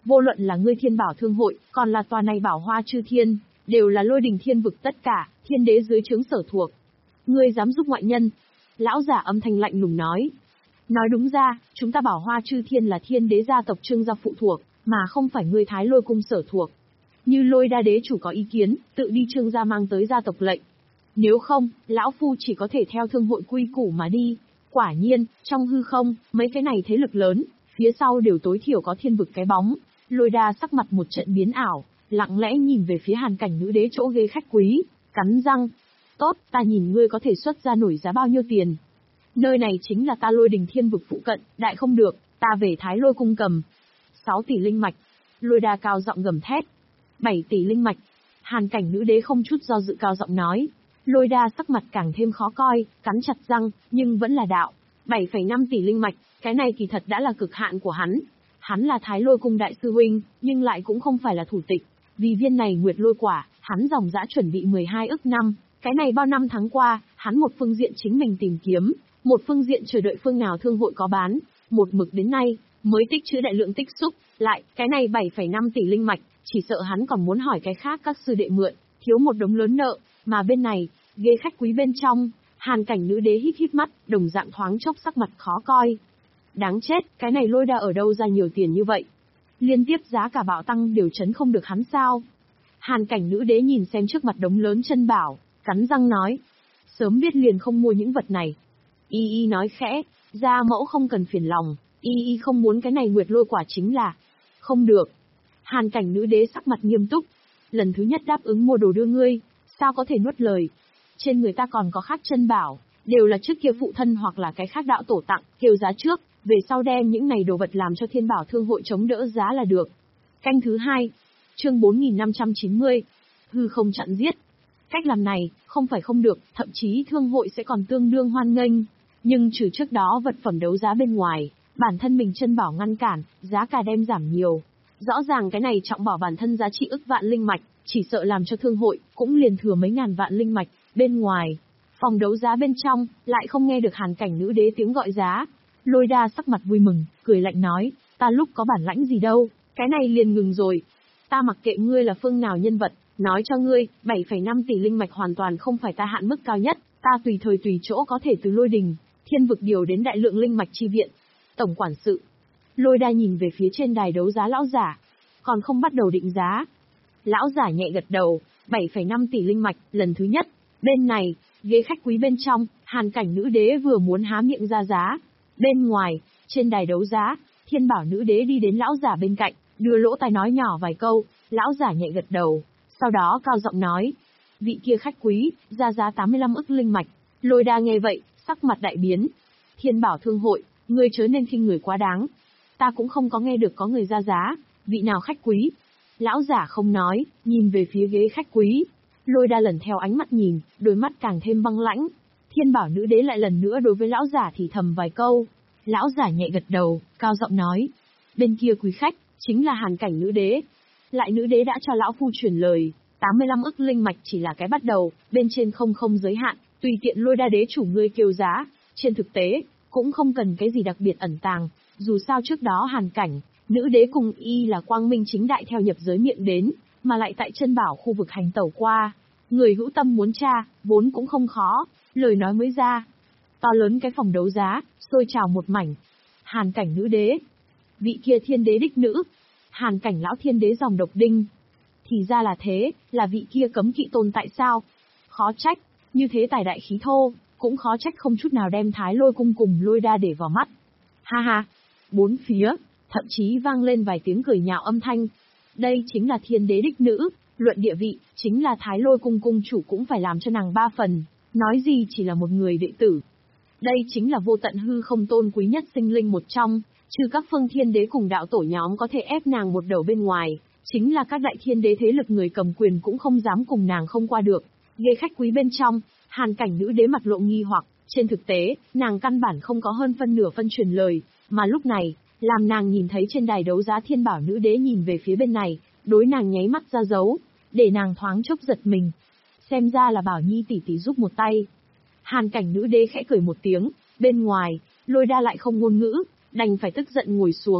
Vô luận là ngươi Thiên Bảo Thương hội, còn là tòa này Bảo Hoa Chư Thiên, đều là lôi đình thiên vực tất cả, thiên đế dưới trướng sở thuộc. Ngươi dám giúp ngoại nhân? Lão giả âm thanh lạnh lùng nói. Nói đúng ra, chúng ta Bảo Hoa Chư Thiên là thiên đế gia tộc Trương gia phụ thuộc, mà không phải ngươi Thái Lôi cung sở thuộc. Như Lôi Đa đế chủ có ý kiến, tự đi Trương gia mang tới gia tộc lệnh. Nếu không, lão phu chỉ có thể theo thương hội quy củ mà đi. Quả nhiên, trong hư không, mấy cái này thế lực lớn, phía sau đều tối thiểu có thiên vực cái bóng. Lôi Đa sắc mặt một trận biến ảo, lặng lẽ nhìn về phía Hàn Cảnh nữ đế chỗ ghế khách quý, cắn răng. Tốt, ta nhìn ngươi có thể xuất ra nổi giá bao nhiêu tiền. Nơi này chính là ta Lôi đình thiên vực phụ cận, đại không được, ta về Thái Lôi cung cầm. sáu tỷ linh mạch. Lôi Đa cao giọng gầm thét. bảy tỷ linh mạch. Hàn Cảnh nữ đế không chút do dự cao giọng nói. Lôi Đa sắc mặt càng thêm khó coi, cắn chặt răng, nhưng vẫn là đạo. bảy phẩy năm tỷ linh mạch, cái này kỳ thật đã là cực hạn của hắn. Hắn là Thái Lôi cung đại sư huynh, nhưng lại cũng không phải là thủ tịch. Vì viên này nguyệt lôi quả, hắn dòng dã chuẩn bị mười hai ức năm. Cái này bao năm tháng qua, hắn một phương diện chính mình tìm kiếm, một phương diện chờ đợi phương nào thương hội có bán, một mực đến nay, mới tích trữ đại lượng tích xúc, lại, cái này bảy phẩy năm tỷ linh mạch, chỉ sợ hắn còn muốn hỏi cái khác các sư đệ mượn, thiếu một đống lớn nợ, mà bên này, ghế khách quý bên trong, Hàn Cảnh nữ đế hít hít mắt, đồng dạng thoáng chốc sắc mặt khó coi. Đáng chết, cái này Lôi Đa ở đâu ra nhiều tiền như vậy? Liên tiếp giá cả bạo tăng đều chấn không được hắn sao? Hàn Cảnh nữ đế nhìn xem trước mặt đống lớn chân bảo, cắn răng nói. Sớm biết liền không mua những vật này. Y Y nói khẽ, gia mẫu không cần phiền lòng, Y Y không muốn cái này nguyệt lôi quả chính là. Không được. Hàn Cảnh nữ đế sắc mặt nghiêm túc. Lần thứ nhất đáp ứng mua đồ đưa ngươi, sao có thể nuốt lời? Trên người ta còn có khác chân bảo, đều là trước kia phụ thân hoặc là cái khác đạo tổ tặng, kêu giá trước, về sau đem những này đồ vật làm cho Thiên Bảo Thương hội chống đỡ giá là được. Canh thứ hai, chương bốn nghìn năm trăm chín mươi, hư không chặn giết. Cách làm này, không phải không được, thậm chí thương hội sẽ còn tương đương hoan nghênh. Nhưng trừ trước đó vật phẩm đấu giá bên ngoài, bản thân mình chân bảo ngăn cản, giá cả đem giảm nhiều. Rõ ràng cái này trọng bảo bản thân giá trị ức vạn linh mạch, chỉ sợ làm cho thương hội, cũng liền thừa mấy ngàn vạn linh mạch, bên ngoài. Phòng đấu giá bên trong, lại không nghe được Hàn Cảnh nữ đế tiếng gọi giá. Lôi Đa sắc mặt vui mừng, cười lạnh nói, ta lúc có bản lãnh gì đâu, cái này liền ngừng rồi. Ta mặc kệ ngươi là phương nào nhân vật, nói cho ngươi, bảy phẩy năm tỷ linh mạch hoàn toàn không phải ta hạn mức cao nhất, ta tùy thời tùy chỗ có thể từ Lôi đình, thiên vực điều đến đại lượng linh mạch chi viện. Tổng quản sự. Lôi Đa nhìn về phía trên đài đấu giá lão giả, còn không bắt đầu định giá. Lão giả nhẹ gật đầu, bảy phẩy năm tỷ linh mạch, lần thứ nhất. Bên này, ghế khách quý bên trong, Hàn Cảnh nữ đế vừa muốn há miệng ra giá. Bên ngoài, trên đài đấu giá, Thiên Bảo nữ đế đi đến lão giả bên cạnh, đưa lỗ tai nói nhỏ vài câu, lão giả nhẹ gật đầu, sau đó cao giọng nói. Vị kia khách quý, ra giá tám mươi lăm ức linh mạch. Lôi Đa nghe vậy, sắc mặt đại biến. Thiên Bảo Thương hội, ngươi chớ nên khinh người quá đáng. Ta cũng không có nghe được có người ra giá, vị nào khách quý. Lão giả không nói, nhìn về phía ghế khách quý. Lôi Đa lần theo ánh mắt nhìn, đôi mắt càng thêm băng lãnh. Thiên Bảo nữ đế lại lần nữa đối với lão giả thì thầm vài câu. Lão giả nhẹ gật đầu, cao giọng nói. Bên kia quý khách, chính là Hàn Cảnh nữ đế. Lại nữ đế đã cho lão phu truyền lời, tám mươi lăm ức linh mạch chỉ là cái bắt đầu, bên trên không không giới hạn, tùy tiện Lôi Đa đế chủ ngươi kêu giá. Trên thực tế, cũng không cần cái gì đặc biệt ẩn tàng, dù sao trước đó Hàn Cảnh, nữ đế cùng y là quang minh chính đại theo nhập giới miệng đến, mà lại tại chân bảo khu vực hành tẩu qua. Người hữu tâm muốn tra, vốn cũng không khó, lời nói mới ra. To lớn cái phòng đấu giá, sôi trào một mảnh. Hàn Cảnh nữ đế. Vị kia thiên đế đích nữ. Hàn Cảnh lão thiên đế dòng độc đinh. Thì ra là thế, là vị kia cấm kỵ tồn tại sao? Khó trách, như thế tài đại khí thô, cũng khó trách không chút nào đem Thái Lôi cung cùng Lôi Đa để vào mắt. Ha ha. Bốn phía, thậm chí vang lên vài tiếng cười nhạo âm thanh. Đây chính là thiên đế đích nữ, luận địa vị, chính là Thái Lôi cung cung chủ cũng phải làm cho nàng ba phần, nói gì chỉ là một người đệ tử. Đây chính là vô tận hư không tôn quý nhất sinh linh một trong, trừ các phương thiên đế cùng đạo tổ nhóm có thể ép nàng một đầu bên ngoài, chính là các đại thiên đế thế lực người cầm quyền cũng không dám cùng nàng không qua được. Ghế khách quý bên trong, Hàn Cảnh nữ đế mặt lộ nghi hoặc, trên thực tế, nàng căn bản không có hơn phân nửa phân truyền lời, mà lúc này, làm nàng nhìn thấy trên đài đấu giá Thiên Bảo nữ đế nhìn về phía bên này, đối nàng nháy mắt ra dấu, để nàng thoáng chốc giật mình. Xem ra là Bảo Nhi tỷ tỷ giúp một tay. Hàn Cảnh nữ đế khẽ cười một tiếng, bên ngoài, Lôi Đa lại không ngôn ngữ, đành phải tức giận ngồi xuống,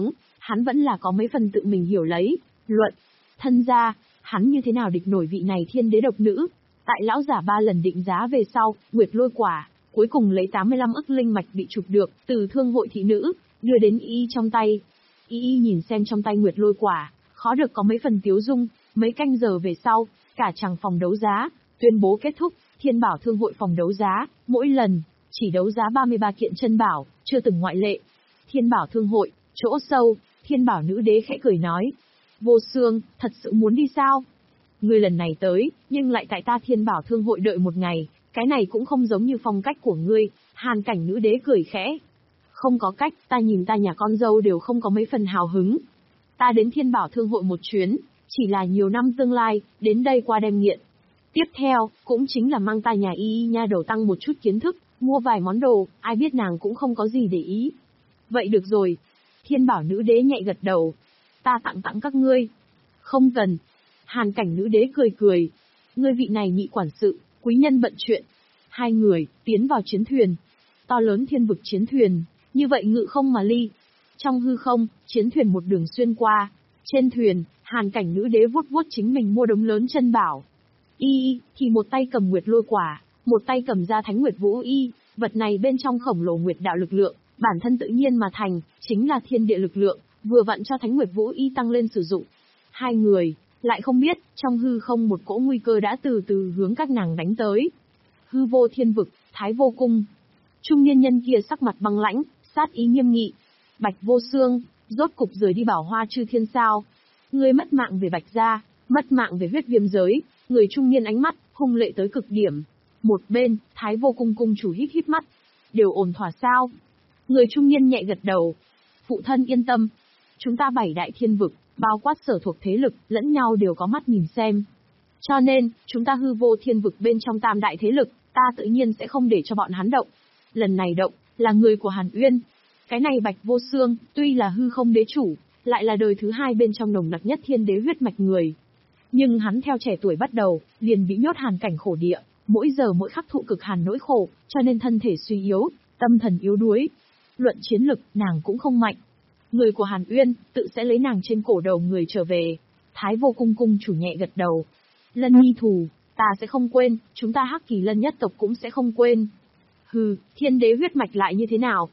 hắn vẫn là có mấy phần tự mình hiểu lấy. Luận, thân gia, hắn như thế nào địch nổi vị này thiên đế độc nữ. Tại lão giả ba lần định giá về sau, Nguyệt lôi quả, cuối cùng lấy tám mươi lăm ức linh mạch bị chụp được, từ thương hội thị nữ, đưa đến y trong tay. Y y nhìn xem trong tay Nguyệt lôi quả, khó được có mấy phần tiếu dung, mấy canh giờ về sau, cả chàng phòng đấu giá, tuyên bố kết thúc, Thiên Bảo Thương hội phòng đấu giá, mỗi lần, chỉ đấu giá ba mươi ba kiện chân bảo, chưa từng ngoại lệ. Thiên Bảo Thương hội, chỗ sâu, Thiên Bảo nữ đế khẽ cười nói. Vô Xương, thật sự muốn đi sao? Ngươi lần này tới, nhưng lại tại ta Thiên Bảo Thương hội đợi một ngày, cái này cũng không giống như phong cách của ngươi, Hàn Cảnh nữ đế cười khẽ. Không có cách, ta nhìn ta nhà con dâu đều không có mấy phần hào hứng. Ta đến Thiên Bảo Thương hội một chuyến, chỉ là nhiều năm tương lai, đến đây qua đem nghiện. Tiếp theo, cũng chính là mang ta nhà y y nha đầu tăng một chút kiến thức, mua vài món đồ, ai biết nàng cũng không có gì để ý. Vậy được rồi. Thiên Bảo nữ đế nhẹ gật đầu. Ta tặng tặng các ngươi. Không cần. Hàn Cảnh nữ đế cười cười. Ngươi vị này nhị quản sự, quý nhân bận chuyện. Hai người, tiến vào chiến thuyền. To lớn thiên vực chiến thuyền, như vậy ngự không mà ly. Trong hư không, chiến thuyền một đường xuyên qua. Trên thuyền, Hàn Cảnh nữ đế vuốt vuốt chính mình mua đống lớn chân bảo. Y thì một tay cầm Nguyệt lôi quả, một tay cầm ra Thánh Nguyệt Vũ Y, vật này bên trong khổng lồ Nguyệt đạo lực lượng, bản thân tự nhiên mà thành, chính là thiên địa lực lượng, vừa vặn cho Thánh Nguyệt Vũ Y tăng lên sử dụng. Hai người, lại không biết, trong hư không một cỗ nguy cơ đã từ từ hướng các nàng đánh tới. Hư vô thiên vực, Thái vô cung. Trung niên nhân kia sắc mặt băng lãnh, sát ý nghiêm nghị. Bạch Vô Xương, rốt cục rời đi Bảo Hoa Chư Thiên sao? Ngươi mất mạng về Bạch gia, mất mạng về huyết viêm giới. Người trung niên ánh mắt, hung lệ tới cực điểm. Một bên, Thái vô cung cung chủ híp híp mắt. Đều ổn thỏa sao? Người trung niên nhẹ gật đầu. Phụ thân yên tâm. Chúng ta bảy đại thiên vực, bao quát sở thuộc thế lực, lẫn nhau đều có mắt nhìn xem. Cho nên, chúng ta hư vô thiên vực bên trong tam đại thế lực, ta tự nhiên sẽ không để cho bọn hắn động. Lần này động, là người của Hàn Uyên. Cái này Bạch Vô Xương, tuy là hư không đế chủ, lại là đời thứ hai bên trong nồng nặc nhất thiên đế huyết mạch người. Nhưng hắn theo trẻ tuổi bắt đầu, liền bị nhốt hàn cảnh khổ địa, mỗi giờ mỗi khắc thụ cực hàn nỗi khổ, cho nên thân thể suy yếu, tâm thần yếu đuối. Luận chiến lực, nàng cũng không mạnh. Người của Hàn Uyên, tự sẽ lấy nàng trên cổ đầu người trở về. Thái vô cung cung chủ nhẹ gật đầu. Lân nhi thù, ta sẽ không quên, chúng ta Hắc Kỳ Lân nhất tộc cũng sẽ không quên. Hừ, thiên đế huyết mạch lại như thế nào,